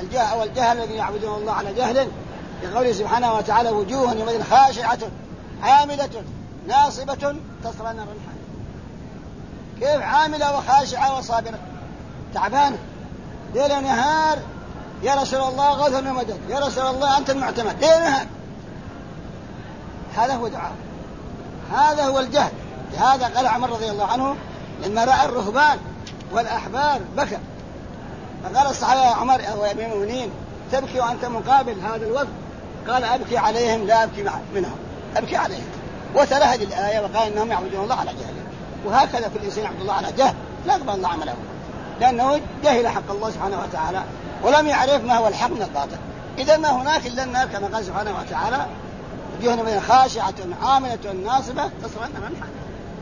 يعبدون الله على جهل بقوله سبحانه وتعالى: وجوه يومئذ خاشعة عاملة ناصبة تصلى نارا حامية. كيف عاملة وخاشعة وصابرة؟ تعبانة ليل ونهار: يا رسول الله غوثنا ومدد، يا رسول الله أنت المعتمد، ليل ونهار. هذا هو دعاء، هذا هو الجهل. لهذا قال عمر رضي الله عنه لما رأى الرهبان والأحبار بكى، فقال الصحابة: يا عمر يا أمير المؤمنين تبكي وأنت مقابل هذا الوقت؟ قال: أبكي عليهم لا أبكي منهم، أبكي عليهم. وتلا هذه الآية وقال إنهم يعبدون الله على جهل. وهكذا كل إنسان يعبد الله على جهل لا يقبل الله عمله، لأنه جهل حق الله سبحانه وتعالى ولم يعرف ما هو الحق من الباطل. إذا ما هناك إلا النار، كما قال سبحانه وتعالى: وجوه يومئذ خاشعة عاملة ناصبة تصلى نارا حامية.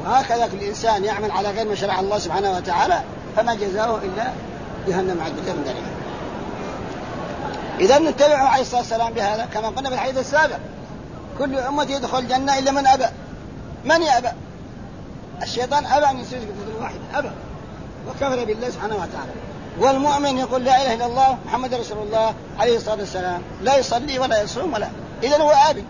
وهكذا كل إنسان يعمل على غير ما شرع الله سبحانه وتعالى فما جزاؤه إلا جهنم عد بالله من ذلك. إذا نتبعه عليه الصلاة والسلام بهذا كما قلنا في الحديث السابق: كل أمة يدخل الجنة إلا من أبى. من يأبى؟ الشيطان أبى أن يسجد كفر واحد، أبى وكفر بالله سبحانه وتعالى. والمؤمن يقول لا إله إلا الله محمد رسول الله عليه الصلاة والسلام، لا يصلي ولا يصوم ولا، إذن هو آبي،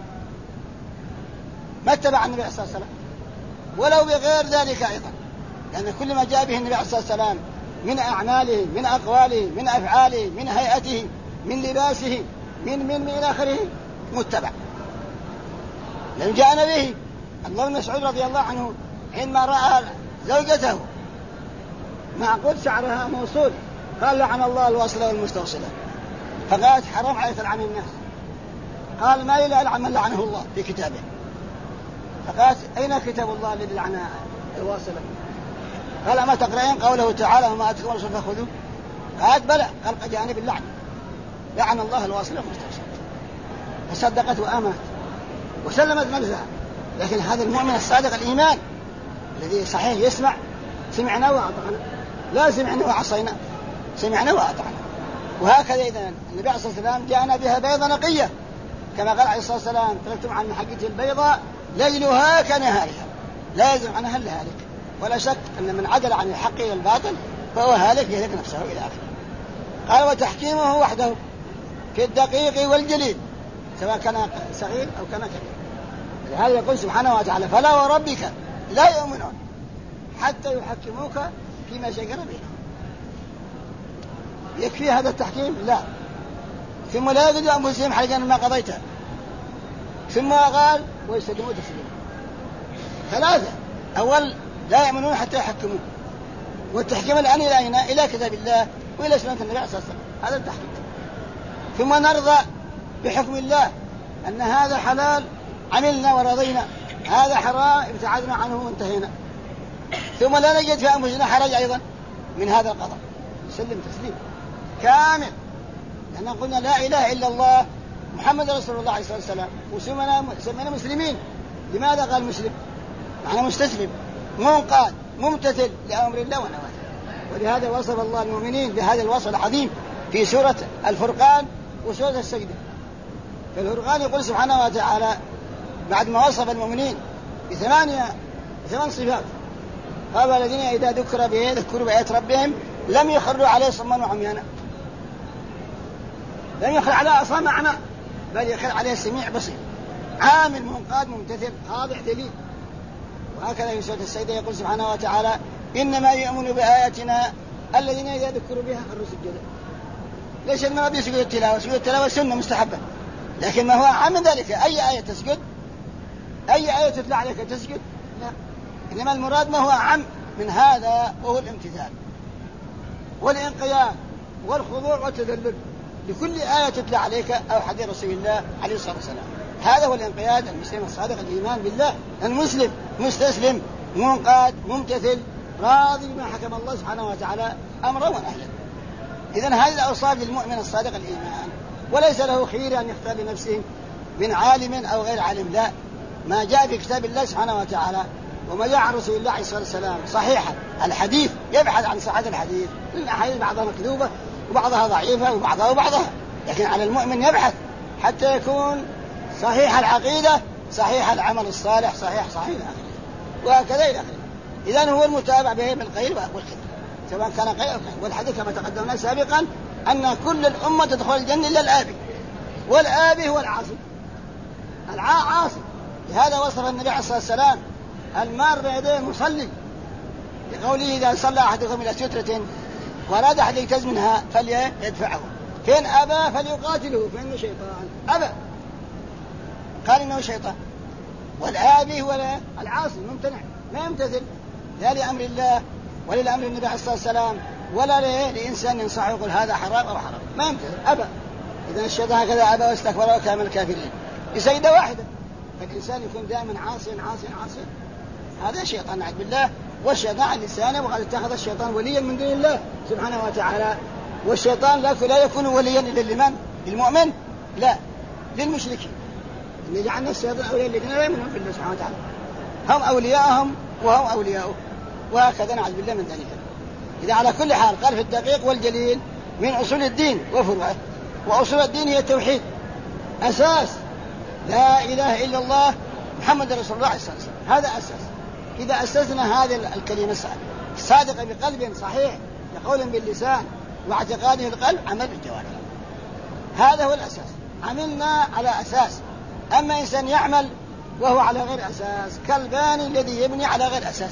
ما اتبع النبي عليه الصلاة والسلام ولو بغير ذلك أيضا، لأن كل ما جاء به النبي عليه الصلاة والسلام من أعماله من أقواله من أفعاله من هيئته من لباسه من إلى آخره متبع، لأن جاءنا به. الله بن مسعود رضي الله عنه حينما رأى زوجته معقود شعرها موصول قال: لعن الله الواصلة والمستوصلة. فقالت: حرام عليك تلعن الناس. قال: ما يلعن من لعنه الله في كتابه. فقالت: أين كتاب الله الذي لعن الواصلة؟ قال: أما تقرأين قوله تعالى: وما آتاكم الرسول فخذوه؟ قالت: بلى. قال: قد جاءني باللعن، لعن الله الواصلة والمستوصلة. فصدقت وآمنت وسلمت نفسها. لكن هذا المؤمن الصادق الإيمان الذي صحيح يسمع: سمعنا وأطعنا، لا سمعنا وعصينا، سمعنا وأطعنا. وهكذا إذا النبي عليه الصلاة والسلام جاءنا بها بيضة نقية كما قال عليه الصلاة والسلام: تركتم عن محجة البيضاء ليلها كنهارها لا يزيغ عنها إلا هالك. ولا شك أن من عدل عن الحق إلى الباطل فهو هالك يهلك نفسه إلى آخره. قال: وتحكيمه وحده في الدقيق والجليل سواء كان صغير أو كان كبير. لهذا يقول سبحانه وتعالى: فلا وربك لا يؤمنون حتى يحكموك فيما شجر بينهم. يكفي هذا التحكيم؟ لا. ثم لا يجدوا أنفسهم حرجا مما قضيته. ثم قال: ويسلموا تسليما. ثلاثة: أول لا يؤمنون حتى يحكموه، والتحكيم الآن إلى أين؟ إلى كتاب الله وإلى سنة النبي عليه الصلاة والسلام، هذا التحكيم. ثم نرضى بحكم الله أن هذا حلال عملنا ورضينا، هذا حرام ابتعدنا عنه وانتهينا. ثم لا نجد في أنفسنا حرج أيضا من هذا القضاء، سلم تسليم كامل. لأن قلنا لا إله إلا الله محمد رسول الله عليه الصلاة والسلام وسمينا مسلمين. لماذا قال مسلم؟ معنى مستسلم منقاد ممتثل لأمر الله ونواهيه. ولهذا وصف الله المؤمنين بهذا الوصف العظيم في سورة الفرقان وسورة السجدة. في الفرقان يقول سبحانه وتعالى بعد ما وصف المؤمنين ب8 صفات: قال: الذين إذا ذكروا بآيات ربهم لم يخروا عليه صما وعميانا. لم يخر على أصم أعمى بل يخر عليه سميع بصير، عامل منقاد ممتثل خاضع دليل. وهكذا في سورة السجدة يقول سبحانه وتعالى: إنما يؤمن بآياتنا الذين إذا ذكروا بها خروا سجدا. ليش المراد يسجد التلاوة؟ سجود التلاوة سنة مستحبة، لكن ما هو أعم من ذلك. أي آية تسجد؟ أي آية تتلى عليك تسجد؟ لا. إنما المراد ما هو أعم من هذا وهو الامتثال والانقياد والخضوع والتذلل لكل آية تتلى عليك أو حديث رسول الله عليه الصلاة والسلام. هذا هو الانقياد المسلم الصادق الإيمان بالله. المسلم مستسلم منقاد ممتثل راضي بما حكم الله سبحانه وتعالى أمره ونهيه. إذن هذه الأوصاف للمؤمن الصادق الإيمان، وليس له خير أن يختار لنفسه من عالم أو غير عالم. لا، ما جاء في كتاب الله سبحانه وتعالى وما جاء عن رسول الله عليه الصلاة والسلام صحيحا. الحديث يبحث عن صحة الحديث، الأحاديث بعضها مكذوبة وبعضها ضعيفة وبعضها، لكن على المؤمن يبحث حتى يكون صحيح العقيدة صحيح العمل الصالح صحيح الآخرة، وهكذا إلى آخره. إذن هو المتابع به بالخير والخير سواء كان خير أو خير. والحديث كما تقدمنا سابقا أن كل الأمة تدخل الجنة إلا الآبي، والآبي هو العاصي، عاصي. لهذا وصف النبي عليه الصلاة والسلام المار بيديه مصلي لقوله: إذا صلى أحدكم إلى سترة وأراد أحد يجتاز منها فليدفعه، فإن أبى فليقاتله فإنه شيطان. أبى قال إنه شيطان. والآبي هو العاصي الممتنع ما يمتثل لا لأمر الله ولا لأمر النبي عليه الصلاة والسلام ولا لإنسان ينصحه يقول هذا حرام أو حرام، ما يمتثل أبى. إذا الشيطان هكذا أبى واستكبر وكان من الكافرين بسيدة واحدة. فالإنسان يكون دائما عاصيا هذا شيطان نعوذ بالله. والشيطان على لسانه، وقد اتخذ الشيطان وليا من دون الله سبحانه وتعالى. والشيطان لا يكون وليا إلا لمن؟ للمؤمن؟ لا، للمشركين. إن جعلنا الشيطان أولياء الذين لا يؤمنون بالله سبحانه وتعالى، هم أولياءهم وهم أولياؤه، وهكذا نعوذ بالله من ذلك. إذا على كل حال قال في الدقيق والجليل من أصول الدين وفروعه، وأصول الدين هي التوحيد، أساس لا إله إلا الله محمد رسول الله صلى الله عليه وسلم، هذا أساس. إذا أسسنا هذه الكلمة صادقة بقلب صحيح بقول باللسان واعتقاده القلب عمل بالجوارح، هذا هو الأساس. عملنا على أساس. أما إنسان يعمل وهو على غير أساس كالباني الذي يبني على غير أساس.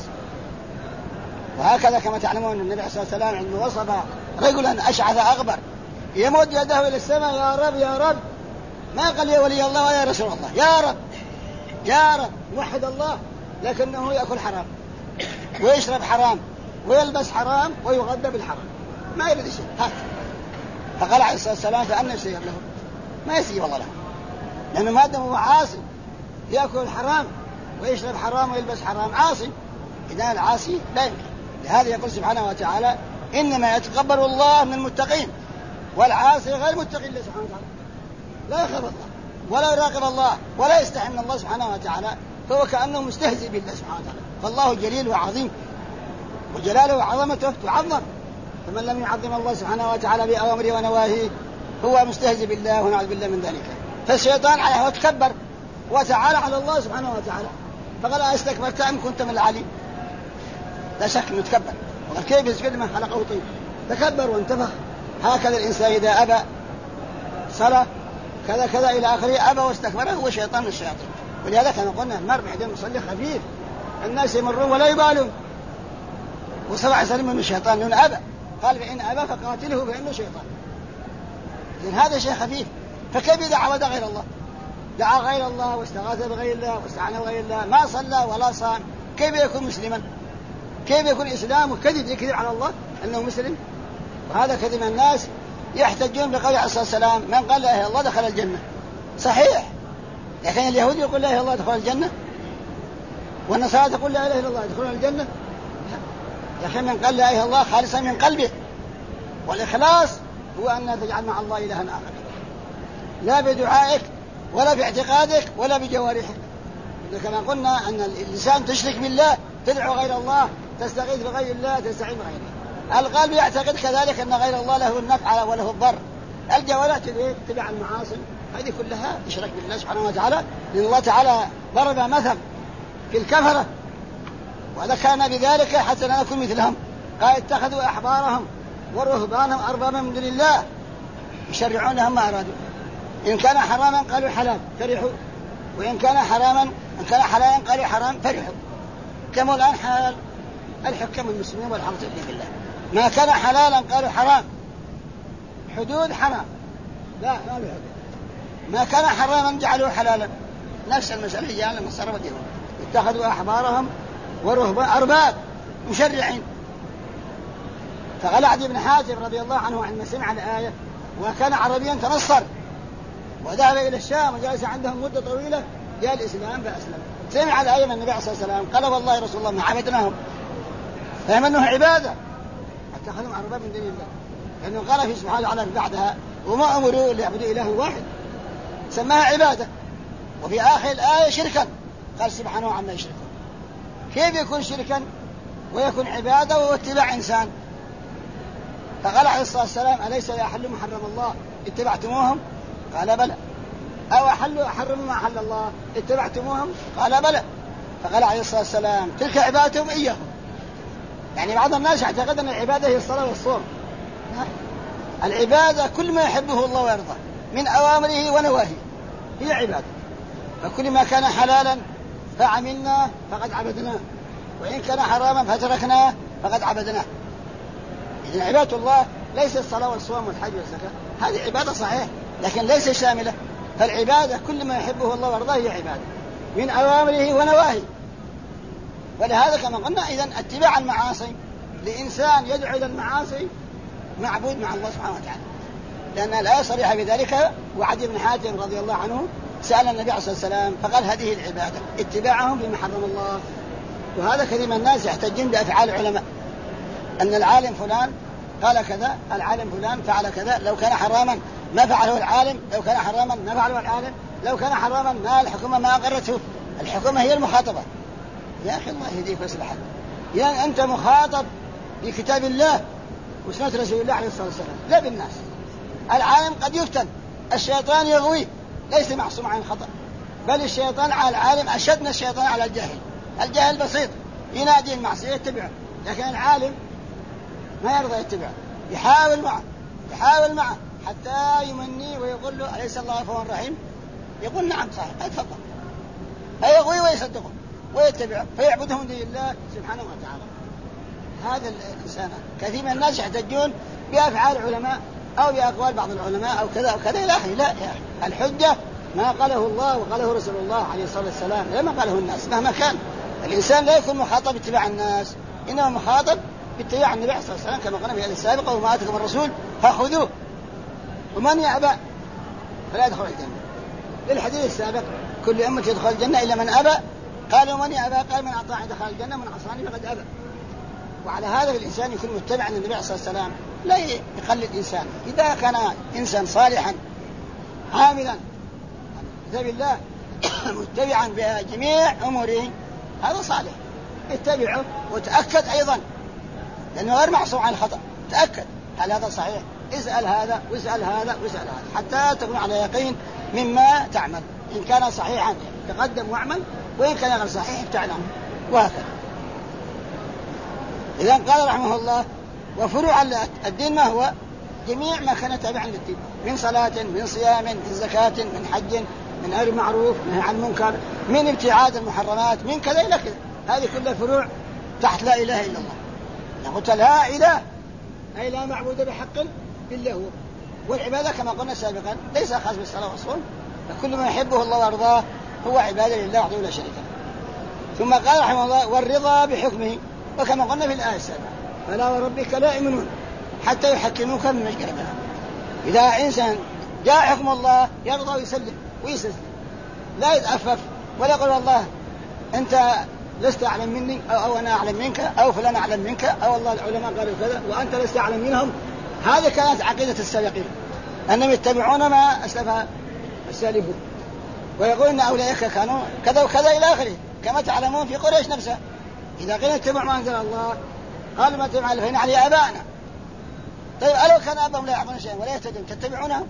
وهكذا كما تعلمون النبي صلى الله عليه وسلم عندما وصف رجلا أشعث أغبر يمد يده إلى السماء يا رب يا رب، ما قال يا ولي الله ويا رسول الله، يا رب يا رب، يوحد الله، لكنه يأكل حرام ويشرب حرام ويلبس حرام ويغذى بالحرام، ما يريد شيء. فقال عليه الصلاة والسلام فأنا يسير له، ما يسير والله له، لأنه ما دام هو عاصي يأكل حرام ويشرب حرام ويلبس حرام، عاصي. إذا العاصي لا يمكن. لهذا يقول سبحانه وتعالى إنما يتقبل الله من المتقين، والعاصي غير متقي الله سبحانه وتعالى، لا يخاف الله ولا يراقب الله ولا يستحي من الله سبحانه وتعالى، فهو كأنه مستهزئ بالله سبحانه وتعالى. فالله جليل وعظيم، وجلاله وعظمته تعظم، فمن لم يعظم الله سبحانه وتعالى بأوامره ونواهيه هو مستهزئ بالله ونعوذ بالله من ذلك. فالشيطان عليه وتكبر وتعالى على الله سبحانه وتعالى، فقال أستكبرت أم كنت من العلي؟ لا شك انه تكبر، وقال كيف يسجد من خلقه طين، تكبر وانتفخ. هكذا الإنسان إذا أبى صلى كذا كذا إلى آخره، أبى واستكبر، هو شيطان من الشياطين. ولهذا كما قلنا المرء بعد المصلي خفيف، الناس يمرون ولا يبالون، وسبع سلم من الشيطان لأنه أبى، قال فإن أبى فقاتله فإنه شيطان. لأن هذا شيء خفيف. فكيف إذا عبد غير الله، دعا غير الله واستغاث بغير الله واستعان بغير الله، ما صلى ولا صام، كيف يكون مسلما؟ كيف يكون إسلامه كذب يكذب على الله أنه مسلم؟ وهذا كذب. الناس يحتجون بقول عليه الصلاة والسلام من قال لا إله إلا الله دخل الجنة، صحيح، لكن اليهود يقول لا إله إلا الله دخل الجنة، والنصارى تقول لا إله إلا الله يدخلون الجنة. لكن من قال لا إله إلا الله خالصا من قلبه، والإخلاص هو أن تجعل مع الله إلها آخر، لا بدعائك ولا باعتقادك ولا بجوارحك. كما قلنا أن اللسان تشرك بالله، تدعو غير الله، تستغيث بغير الله، تستعين بغير الله. القلب يعتقد كذلك أن غير الله له النفع وله الضر. الجوارح تتبع المعاصي، هذه كلها تشرك بالله سبحانه وتعالى. لأن الله تعالى ضرب مثل في الكفرة وذكرنا بذلك حتى لا نكون مثلهم، قال اتخذوا أحبارهم ورهبانهم أربابا من دون الله يشرعون لهم ما أرادوا، إن كان حراما قالوا حلال فرحوا، وإن كان حراما إن كان حلالا قالوا حرام فرحوا. كما الآن حال الحكام المسلمين والحرب في الله، ما كان حلالا قالوا حرام، حدود حرام، لا ما له حدود. ما كان حراما جعلوه حلالا، نفس المسألة جعل النصارى واليهود اتخذوا أحبارهم ورهبان أرباب مشرعين. فقال عدي بن حاتم رضي الله عنه عندما سمع الآية وكان عربيا تنصر وذهب إلى الشام وجلس عندهم مدة طويلة، جاء الإسلام فأسلم، سمع الآية من النبي صلى الله عليه وسلم قال والله رسول الله ما عبدناهم، فهم أنه عبادة، اتخذهم أرباب من دون الله، لأنه قال في سبحانه وتعالى بعدها وما أمروا إلا يعبدوا إله واحد، سماها عبادة. وفي آخر الآية شركا، قال سبحانه عما يشركون. كيف يكون شركا ويكون عبادة وهو اتباع إنسان؟ فقال عليه الصلاة والسلام أليس يحل محرم الله اتبعتموهم؟ قال بلى. أو حرموا ما أحل الله اتبعتموهم؟ قال بلى. فقال عليه الصلاة والسلام تلك عبادتهم إياهم. يعني بعض الناس يعتقد أن العبادة هي الصلاة والصوم، العبادة كل ما يحبه الله ويرضاه من أوامره ونواهيه هي عبادة. فكل ما كان حلالا فعملنا فقد عبدناه، وإن كان حراما فتركناه فقد عبدناه. إذن عبادة الله ليس الصلاة والصوم والحج والزكاة، هذه عبادة صحيح لكن ليس شاملة. فالعبادة كل ما يحبه الله ويرضاه هي عبادة من أوامره ونواهيه. ولهذا كما قلنا إذن اتباع المعاصي لإنسان يدعو إلى المعاصي معبود مع الله سبحانه وتعالى، لأن الآية صريحة بذلك. وعدي بن حاتم رضي الله عنه سأل النبي عليه الصلاة والسلام فقال هذه العبادة اتباعهم بما حرم الله. وهذا كثير من الناس يحتجون بأفعال العلماء، أن العالم فلان قال كذا، العالم فلان فعل كذا، لو كان حراما ما فعله العالم، لو كان حراما ما فعله العالم، لو كان حراما ما الحكومة ما أقرته. الحكومة هي المخاطبة، يا أخي الله يهديك ويصلحك. يعني أنت مخاطب بكتاب الله وسنة رسول الله عليه الصلاة والسلام لا بالناس. العالم قد يفتن، الشيطان يغوي، ليس معصوم عن الخطأ، بل الشيطان على العالم أشد من الشيطان على الجاهل. الجاهل بسيط ينادي المعصية يتبعه، لكن العالم ما يرضى يتبعه، يحاول معه حتى يمني ويقول له أليس الله غفور رحيم؟ يقول نعم صحيح اتفضل، فيغوي ويصدقه ويتبعه فيعبده من دون الله سبحانه وتعالى. هذا الإنسان كثير من الناس يحتجون بأفعال العلماء أو بأقوال بعض العلماء أو كذا أو كذا. لا يا أخي، الحجة ما قاله الله وقاله رسول الله عليه الصلاة والسلام، لما قاله الناس. مهما كان الإنسان لا يكون مخاطب باتباع الناس، إنما مخاطب باتباع النبي صلى الله عليه وسلم كما قلنا في الآية السابقة: وما آتاكم الرسول فخذوه ومن يأبى فلا يدخل الجنة. للحديث السابق: كل أمة يدخل الجنة إلا من أبى. قالوا من يأبى؟ قال من أطاعني دخل الجنة من عصاني فقد أبى. وعلى هذا الإنسان يكون متبعا للنبي صلى الله عليه وسلم، لا يقلد إنسان. إذا كان إنسان صالحا عاملا كتاب الله متبعا بجميع أموره هذا صالح، اتبعه وتأكد أيضا، لأنه غير معصوم عن الخطأ. تأكد هل هذا صحيح، اسأل هذا واسأل هذا واسأل هذا حتى تكون على يقين مما تعمل. إن كان صحيحا تقدم واعمل، وإن كان غير صحيح ابتعد عنه، وهكذا. إذا قال رحمه الله: وفروع الدين ما هو؟ جميع ما كان تابعا للدين، من صلاة، من صيام، من زكاة، من حج، من أمر معروف، من عن منكر، من ابتعاد المحرمات، من كذا إلى كذا. هذه كلها فروع تحت لا إله إلا الله. قلت لا إله أي لا معبود بحق إلا هو. والعبادة كما قلنا سابقا ليس خاص بالصلاة والصوم، فكل ما يحبه الله وارضاه هو عبادة لله وحده لا شريك له. ثم قال رحمه الله: والرضا بحكمه، وكما قلنا في الآية السابقة: فلا وربك لا يؤمنون حتى يحكموك فيما شجر بينهم. إذا إنسان جاء حكم الله يرضى ويسلم ويستسلم، لا يتأفف ولا يقول والله أنت لست أعلم مني أو أنا أعلم منك أو فلان أعلم منك أو الله العلماء قالوا كذا وأنت لست أعلم منهم. هذه كانت عقيدة السابقين، أنهم يتبعون ما أسلف السالفون، ويقول إن أولئك كانوا كذا وكذا إلى آخره. كما تعلمون في قريش نفسها إذا قيل اتبعوا ما أنزل الله قالوا ما تبع فإن علي آباءنا. طيب ألو كان أباهم لا يعقلون شيئا ولا يهتدون تتبعونهم؟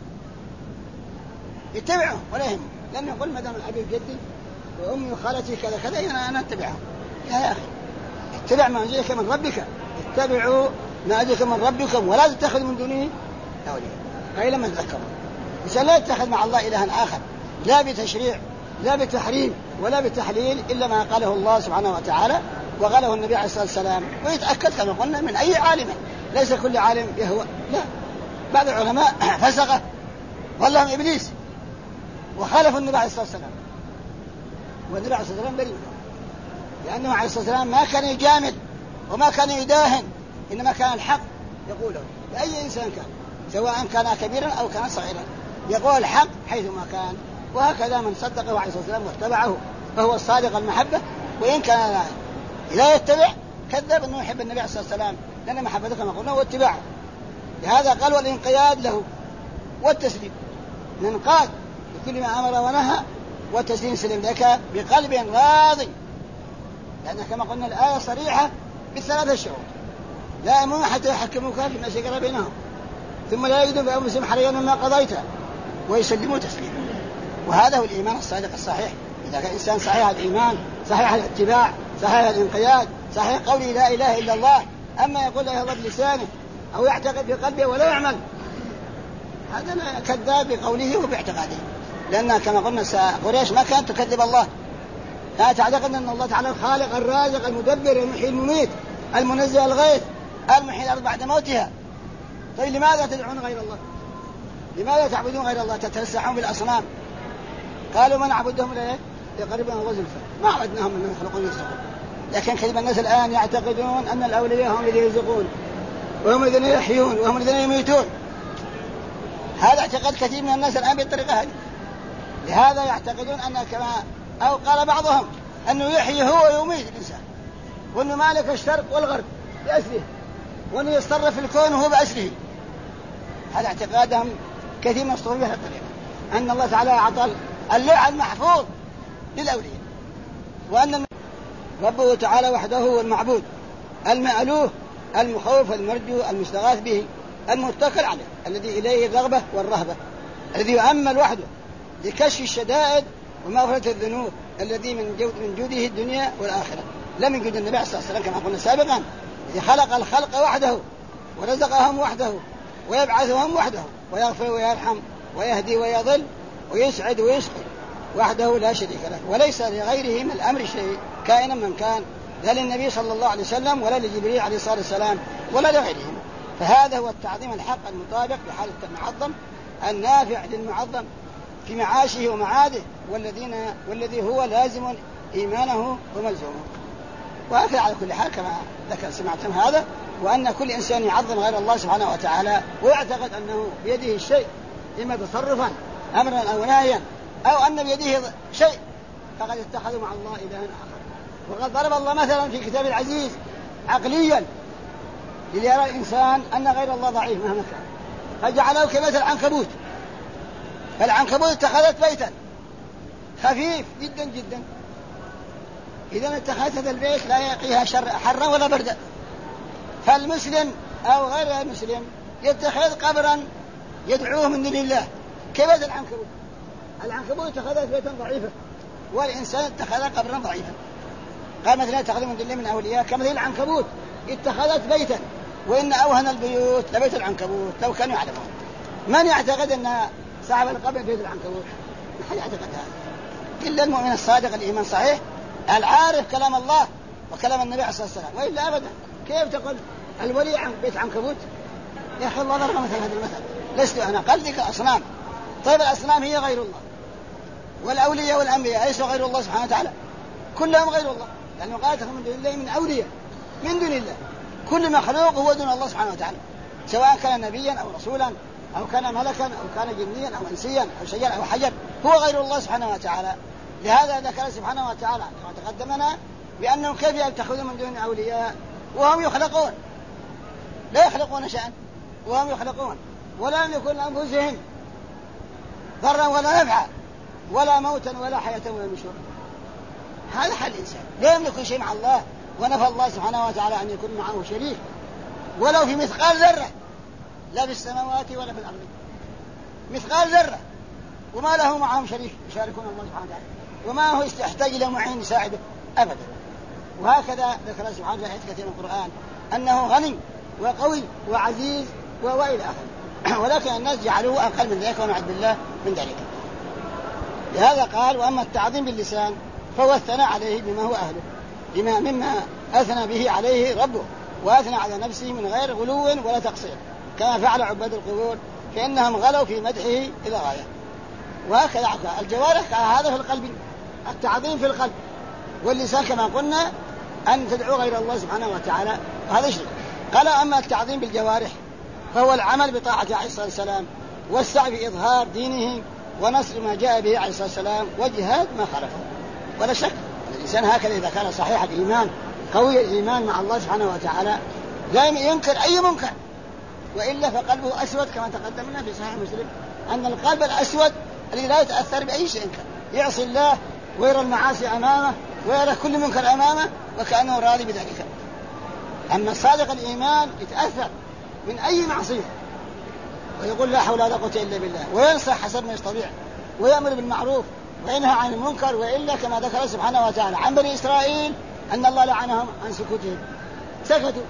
يتبعوا ولا يهم، لأنه يقول ما دام الأبي جدي وأمي وخالتي كذا كذا أنا أتبعهم. يا أخي اتبع ما أنزلك من ربك، اتبعوا ما أنزلك من ربكم ولا تتخذ من دونه أولياء. أي لما تذكروا إنسان لا يتخذ مع الله إلها آخر، لا بتشريع لا بتحريم ولا بتحليل إلا ما قاله الله سبحانه وتعالى وقاله النبي عليه الصلاة والسلام. ويتأكد كما قلنا من أي عالم، ليس كل عالم يهوى، لا، بعض العلماء فسقه والله إبليس وخالفوا النبي عليه الصلاة والسلام، والنبي عليه الصلاة والسلام بريء، لأنه عليه الصلاة والسلام ما كان يجامل وما كان يداهن، إنما كان الحق يقوله لأي إنسان كان، سواء كان كبيرا أو كان صغيرا، يقول الحق حيثما كان. وهكذا من صدقه عليه الصلاة والسلام واتبعه فهو الصادق المحبة، وإن كان لا يتبع كذب أنه يحب النبي عليه الصلاة والسلام، لأن محبته كما قلنا واتباعه. لهذا قال: والانقياد له والتسليم، ننقاد بكل ما أمر ونهى والتسليم سلم لك بقلب راضي، لأن كما قلنا الآية صريحة بالثلاثة الشروط: لا يؤمنون حتى يحكموك فيما شجر بينهم ثم لا يجدوا بأنفسهم حرجا مما قضيت ويسلموا تسليما. وهذا هو الإيمان الصادق الصحيح. إذا كان إنسان صحيح الإيمان، صحيح الاتباع، صحيح الانقياد، صحيح قولي لا إله إلا الله، أما يقول لا يهضب بلسانه أو يعتقد بقلبه ولا يعمل، هذا كذاب بقوله وباعتقاده. لأن كما قلنا قريش ما كانت تكذب الله، لا تعتقد أن الله تعالى الخالق الرازق المدبر المحيي المميت المنزل الغيث المحيي الأرض بعد موتها. طيب لماذا تدعون غير الله؟ لماذا تعبدون غير الله؟ تتلسعون بالأصنام. قالوا ما نعبدهم ليقربنا وزلفا، ما عبدناهم أنهم يخلقون يرزقون. لكن كذب الناس الآن يعتقدون أن الأولياء هم الذين يرزقون وهم الذين يحيون وهم الذين يميتون. هذا اعتقاد كثير من الناس الآن بالطريقة هذه. لهذا يعتقدون أن كما أو قال بعضهم أنه يحيي هو ويميت الإنسان، وأنه مالك الشرق والغرب بأسره، وأنه يتصرف في الكون وهو بأسره. هذا اعتقادهم كثير من الصوفية بهذه الطريقة، أن الله تعالى أعطى اللوح المحفوظ للأولياء، وأن ربه تعالى وحده هو المعبود المألوه المخوف المرجو المستغاث به المتكل عليه الذي إليه الرغبة والرهبة الذي يؤمل وحده لكشف الشدائد ومغفرة الذنوب الذي من جوده الدنيا والآخرة لا من جود النبي عليه الصلاة والسلام كما قلنا سابقا الذي خلق الخلق وحده ورزقهم وحده ويبعثهم وحده ويغفر ويرحم ويهدي ويضل ويسعد ويسقي وحده لا شريك له وليس لغيره من الأمر شيء كائنا من كان لا للنبي صلى الله عليه وسلم ولا لجبريل عليه الصلاة والسلام ولا لغيرهم. فهذا هو التعظيم الحق المطابق لحالة المعظم النافع للمعظم في معاشه ومعاده والذي هو لازم إيمانه وملزومه. وهكذا على كل حال كما ذكر سمعتم هذا وأن كل إنسان يعظم غير الله سبحانه وتعالى ويعتقد أنه بيده الشيء إما تصرفا أمرا أو نهيا أو أن بيده شيء فقد اتخذوا مع الله إلها آخر. وقد ضرب الله مثلا في كتاب العزيز عقليا ليرى الإنسان أن غير الله ضعيف مهما كان فجعله كمثل العنكبوت. فالعنكبوت اتخذت بيتا خفيف جدا جدا إذا اتخذت البيت لا يقيها حرا ولا بردا. فالمسلم أو غير المسلم يتخذ قبرا يدعوه من دون الله كبيت العنكبوت. العنكبوت اتخذت بيتا ضعيفة والإنسان اتخذ قبرا ضعيفا. قال مثلا اتخذوا من دون الله من أولياء كمثل العنكبوت اتخذت بيتا وإن أوهن البيوت لبيت العنكبوت لو كانوا يعلمون. من يعتقد أن صاحب القبر بيت العنكبوت؟ من حد يعتقد هذا إلا المؤمن الصادق الإيمان صحيح العارف كلام الله وكلام النبي عليه الصلاة والسلام وإلا أبدا. كيف تقول الولي عن بيت عنكبوت؟ يا أخي الله ضرب مثل هذا المثل لست أنا قلدك أصنام. طيب الأصنام هي غير الله والأولياء والأنبياء ليسوا غير الله سبحانه وتعالى كلهم غير الله لأنه قال من دون الله من أولياء من دون الله. كل مخلوق هو دون الله سبحانه وتعالى سواء كان نبيا أو رسولا أو كان ملكا أو كان جنيا أو إنسيا أو شجرا أو حجر هو غير الله سبحانه وتعالى. لهذا ذكر سبحانه وتعالى كما تقدمنا بأنهم كيف يتخذون من دون أولياء وهم يخلقون لا يخلقون شيئا وهم يخلقون ولا يملكون لأنفسهم ضرا ولا نفعا ولا موتا ولا حياة ولا نشورا. هذا حال الإنسان لا يملك شيء مع الله ونفى الله سبحانه وتعالى أن يكون معه شريك ولو في مثقال ذرة لا في السماوات ولا في الأرض مثقال ذرة وما له معهم شريك يشاركون الله سبحانه وتعالى وما هو يحتاج إلى معين يساعده أبدا. وهكذا ذكر سبحانه وتعالى كثير من القرآن أنه غني وقوي وعزيز وإلى آخره ولكن الناس جعلوه أقل من ذلك ونعوذ بالله من ذلك. لهذا قال وأما التعظيم باللسان فهو الثناء عليه بما هو أهله مما أثنى به عليه ربه وأثنى على نفسه من غير غلو ولا تقصير كما فعل عباد القبور فإنهم غلوا في مدحه إلى غاية. وهكذا الجوارح هذا في القلب التعظيم في القلب واللسان كما قلنا أن تدعو غير الله سبحانه وتعالى وهذا شيء. قال أما التعظيم بالجوارح فهو العمل بطاعته عليه الصلاة والسلام والسعي في إظهار دينه ونصر ما جاء به عليه الصلاة والسلام وجهاد ما خالفه. ولا شك الإنسان هكذا إذا كان صحيح الإيمان قوي الإيمان مع الله سبحانه وتعالى لا ينكر أي منكر وإلا فقلبه أسود كما تقدمنا في صحيح مسلم أن القلب الأسود الذي لا يتأثر بأي شيء يعصي الله ويرى المعاصي أمامه ويرى كل منكر أمامه وكأنه راضي بذلك. أما الصادق الإيمان يتأثر من أي معصية ويقول لا حول ولا قوة إلا بالله وينصح حسب ما يستطيع ويأمر بالمعروف وينهى عن المنكر. وإلا كما ذكر سبحانه وتعالى عن بني إسرائيل أن الله لعنهم عن سكوتهم سكتوا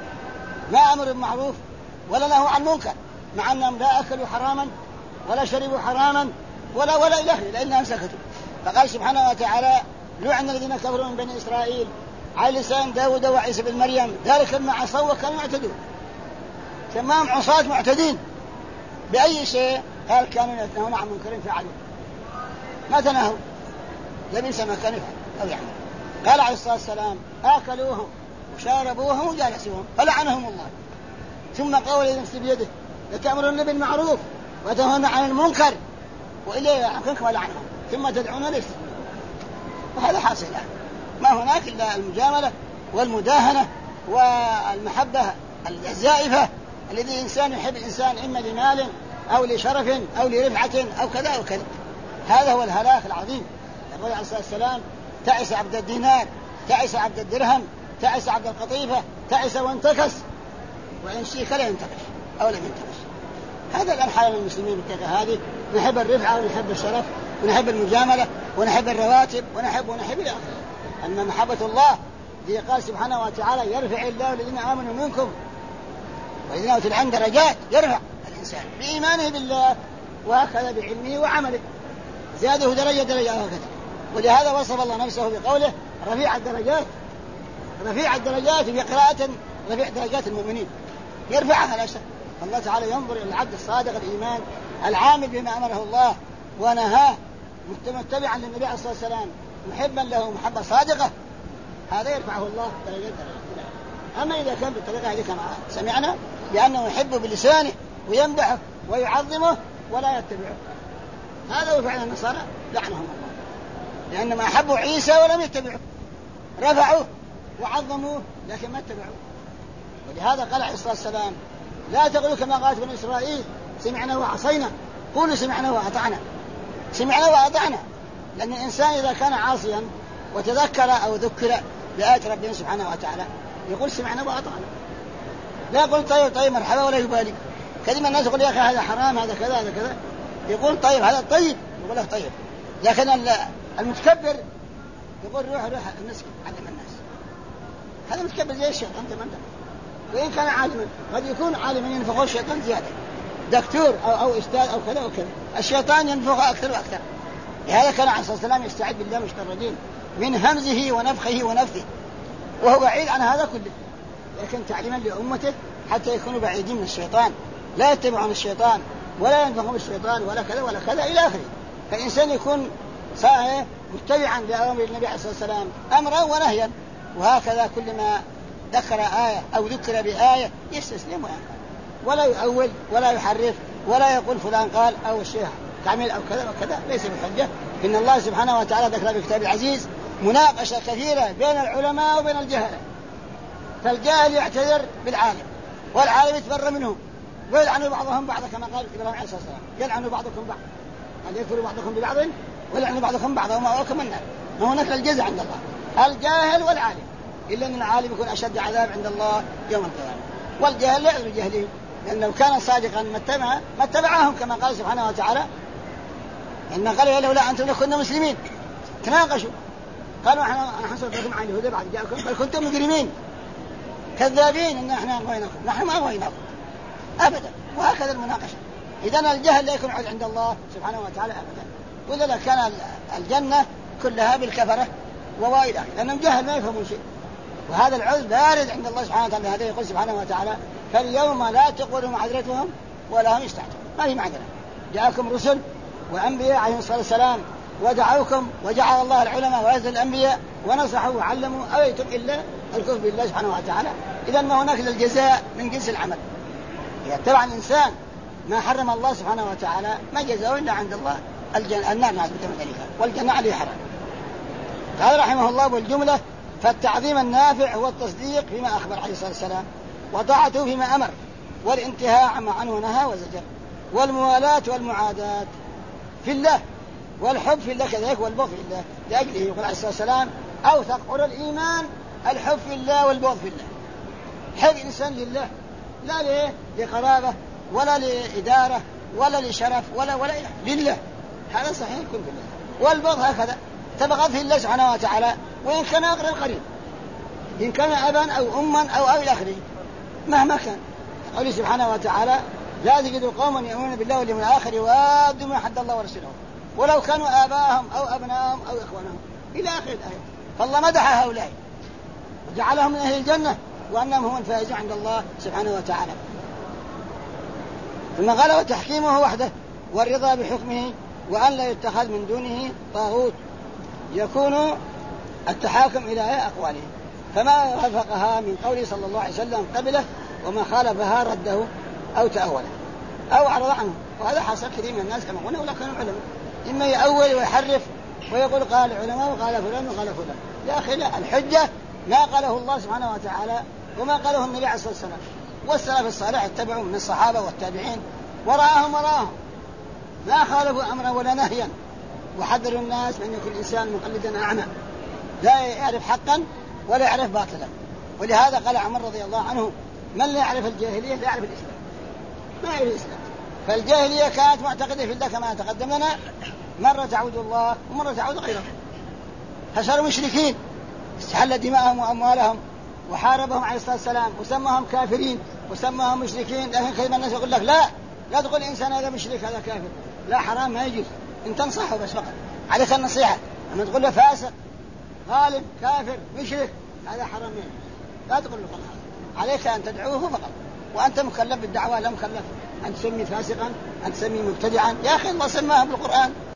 ما أمروا بالمعروف ولا نهوا عن منكر مع أنهم لا أكلوا حراما ولا شربوا حراما ولا إلى آخره لأنهم سكتوا. فقال سبحانه وتعالى لعن الذين كفروا من بني إسرائيل على لسان داود وعيسى بن مريم ذلك ما عصوا وكانوا يعتدون. سماهم عصاة معتدين بأي شيء؟ قال كانوا يتنهون عن منكر فعلوا ما تنهوا لبئس ما كانوا أو يعملون. قال عليه الصلاة والسلام آكلوهم وشاربوهم وجالسوهم فلعنهم الله ثم قال الذي نفسي بيده لتأمرن بالمعروف وتنهون عن المنكر وإليه يعمكم ولعنهم ثم تدعون ليس. وهذا حاصل الآن ما هناك إلا المجاملة والمداهنة والمحبة الزائفة الذي إنسان يحب الإنسان إما لمال أو لشرف أو لرفعة أو كذا أو كذا. هذا هو الهلاك العظيم. يقول عليه الصلاة والسلام تعس عبد الدينار تعس عبد الدرهم، تعس عبد القطيفة، تعس وانتكس، وإن شيك لا ينتكس أو لم ينتكس. هذا الآن حال المسلمين بالطريقة هذه، نحب الرفعة ونحب الشرف ونحب المجاملة ونحب الرواتب ونحب إلى آخره. أما محبة الله الذي قال سبحانه وتعالى يرفع الله الذين آمنوا منكم والذين أوتوا العلم درجات، يرفع الإنسان بإيمانه بالله وهكذا بعلمه وعمله، زاده درجة وهكذا. ولهذا وصف الله نفسه بقوله رفيع الدرجات، رفيع الدرجات، في قراءة رفيع درجات المؤمنين، يرفعها لا شك. الله تعالى ينظر إلى العبد الصادق الإيمان العامل بما أمره الله ونهاه، متبعا للنبي عليه الصلاة والسلام، محبا له محبة صادقة، هذا يرفعه الله درجات. أما إذا كان بالطريقة هذه كما سمعنا لأنه يحبه بلسانه ويمدحه ويعظمه ولا يتبعه، هذا هو فعل النصارى لعنهم الله، لأنما أحبوا عيسى ولم يتبعوا، رفعوه وعظموه لكن ما اتبعوه. ولهذا قال عليه الصلاة والسلام لا تقولوا كما قالت بني إسرائيل سمعنا وعصينا، قولوا سمعنا وأطعنا، سمعنا وأطعنا. لأن الإنسان إذا كان عاصيا وتذكر أو ذكر بآيات ربنا سبحانه وتعالى يقول سمعنا وأطعنا، لا يقول طيب مرحبا ولا يبالي. كلمة الناس يقول يا أخي هذا حرام هذا كذا هذا كذا، يقول طيب هذا طيب يقول لك طيب. لكن المتكبر يقول روح المسجد علم الناس، هذا متكبر زي الشيطان تماما. وإن كان عالما قد يكون عالما ينفخه الشيطان زيادة، دكتور أو أستاذ أو كذا وكذا، الشيطان ينفخه أكثر وأكثر. لهذا كان عليه الصلاة والسلام يستعيذ بالله من الشيطان الرجيم من همزه ونفخه ونفثه، وهو بعيد عن هذا كله، لكن تعليما لأمته حتى يكونوا بعيدين من الشيطان، لا يتبعون الشيطان ولا ينفخهم الشيطان ولا كذا ولا كذا إلى آخره. فالإنسان يكون متبعا لأوامر النبي عليه الصلاة والسلام أمرا ونهيا، وهكذا كل ما ذكر آية أو ذكر بآية يستسلم ولا يؤول ولا يحرف ولا يقول فلان قال أو الشيخ تعمل أو كذا وكذا، ليس بحجة. إن الله سبحانه وتعالى ذكر في كتابه العزيز مناقشة كثيرة بين العلماء وبين الجهلة، فالجاهل يعتذر بالعالم والعالم يتبرى منهم ويلعن بعضهم بعضا كما قال إبراهيم عليه الصلاة والسلام يلعن بعضكم بعض، هل يكفر بعضكم ببعض ويلعن بعضكم بعضا ومأواكم النار. هناك الجزاء عند الله الجاهل والعالم، إلا أن العالم يكون أشد عذاب عند الله يوم القيامة، والجاهل لا يعذر جهله، لأن لو كان صادقا ما اتبعهم كما قال سبحانه وتعالى إن قالوا لولا أنتم لكنا مسلمين. تناقشوا قالوا احنا حصلتكم عن الهدى بعد جاءكم بل كنتم مجرمين كذابين ان احنا اغويناكم، نحن ما اغويناكم ابدا. وهكذا المناقشه. اذا الجهل لا يكون عند الله سبحانه وتعالى ابدا، والا كان الجنه كلها بالكفره ووائل، لانهم جهل ما يفهمون شيء. وهذا العذر بارد عند الله سبحانه وتعالى. هذا يقول سبحانه وتعالى فاليوم لا تقبل معذرتهم ولا هم يستعجلون، ما هي معذره. جاءكم رسل وانبياء عليهم الصلاه والسلام ودعوكم وجعل الله العلماء ويزل الأنبياء ونصحوا وعلموا أويتم إلا الكفر بالله سبحانه وتعالى. إذن ما هناك للجزاء من جنس العمل. يتبع الإنسان ما حرم الله سبحانه وتعالى ما جزاءه إلا عند الله النار نعم ذلك والجنة عليه حرام. قال رحمه الله بالجملة فالتعظيم النافع هو التصديق فيما أخبر عليه الصلاة والسلام وطاعته فيما أمر والانتهاء عما عنه نهى وزجر والموالاة والمعاداة في الله والحب في الله كذلك والبغض في الله لأجله. يقول عليه الصلاة والسلام أوثق عرى الإيمان الحب في الله والبغض في الله. حب الإنسان لله لا لقرابة ولا لإدارة ولا لشرف ولا لله، هذا صحيح يكون في الله. والبغض هكذا تبغض في الله سبحانه وتعالى وإن كان أقرب قريب، إن كان أبا أو أما أو إلى آخره مهما كان. قوله سبحانه وتعالى لا تجد قوما يؤمنون بالله واليوم الآخر يوادون ما حد الله ورسوله ولو كانوا آباءهم أو أبناءهم أو إخوانهم إلى آخر الآية. فالله مدح هؤلاء وجعلهم من أهل الجنة وأنهم هم الفائزون عند الله سبحانه وتعالى. ثم قال وتحكيمه وحده والرضا بحكمه وأن لا يتخذ من دونه طاغوت يكون التحاكم إلى أقواله، فما وافقها من قوله صلى الله عليه وسلم قبله وما خالفها رده أو تأوله أو أعرض عنه. وهذا حصل كثير من الناس كما قلنا ولا كانوا علماء، إما يأول ويحرف ويقول قال العلماء وقال فلان وقال فلان. يا أخي لا، الحجة ما قاله الله سبحانه وتعالى وما قاله النبي عليه الصلاة والسلام والسلف الصالح اتبعوا من الصحابة والتابعين وراءهم ما خالفوا أمرا ولا نهيا. وحذروا الناس من أن يكون الإنسان مقلدا أعمى لا يعرف حقا ولا يعرف باطلا. ولهذا قال عمر رضي الله عنه: من لا يعرف الجاهلية لا يعرف الإسلام. ما يعرف الإسلام. فالجاهلية كانت معتقدة في الله كما تقدم لنا، مرة تعود الله ومرة تعود غيره. فصاروا مشركين، استحل دماءهم وأموالهم وحاربهم عليه الصلاة والسلام وسماهم كافرين وسماهم مشركين. لكن كلمة الناس يقول لك لا تقول إنسان هذا مشرك هذا كافر، لا حرام ما يجوز، إن تنصحه بس فقط، عليك النصيحة. أما تقول له فاسق ظالم كافر مشرك هذا حرام منه، لا تقول له فقط، عليك أن تدعوه فقط، وأنت مكلف بالدعوة لا مكلف أن تسمي فاسقا أن تسمي مبتدعا. يا أخي الله سماها بالقرآن.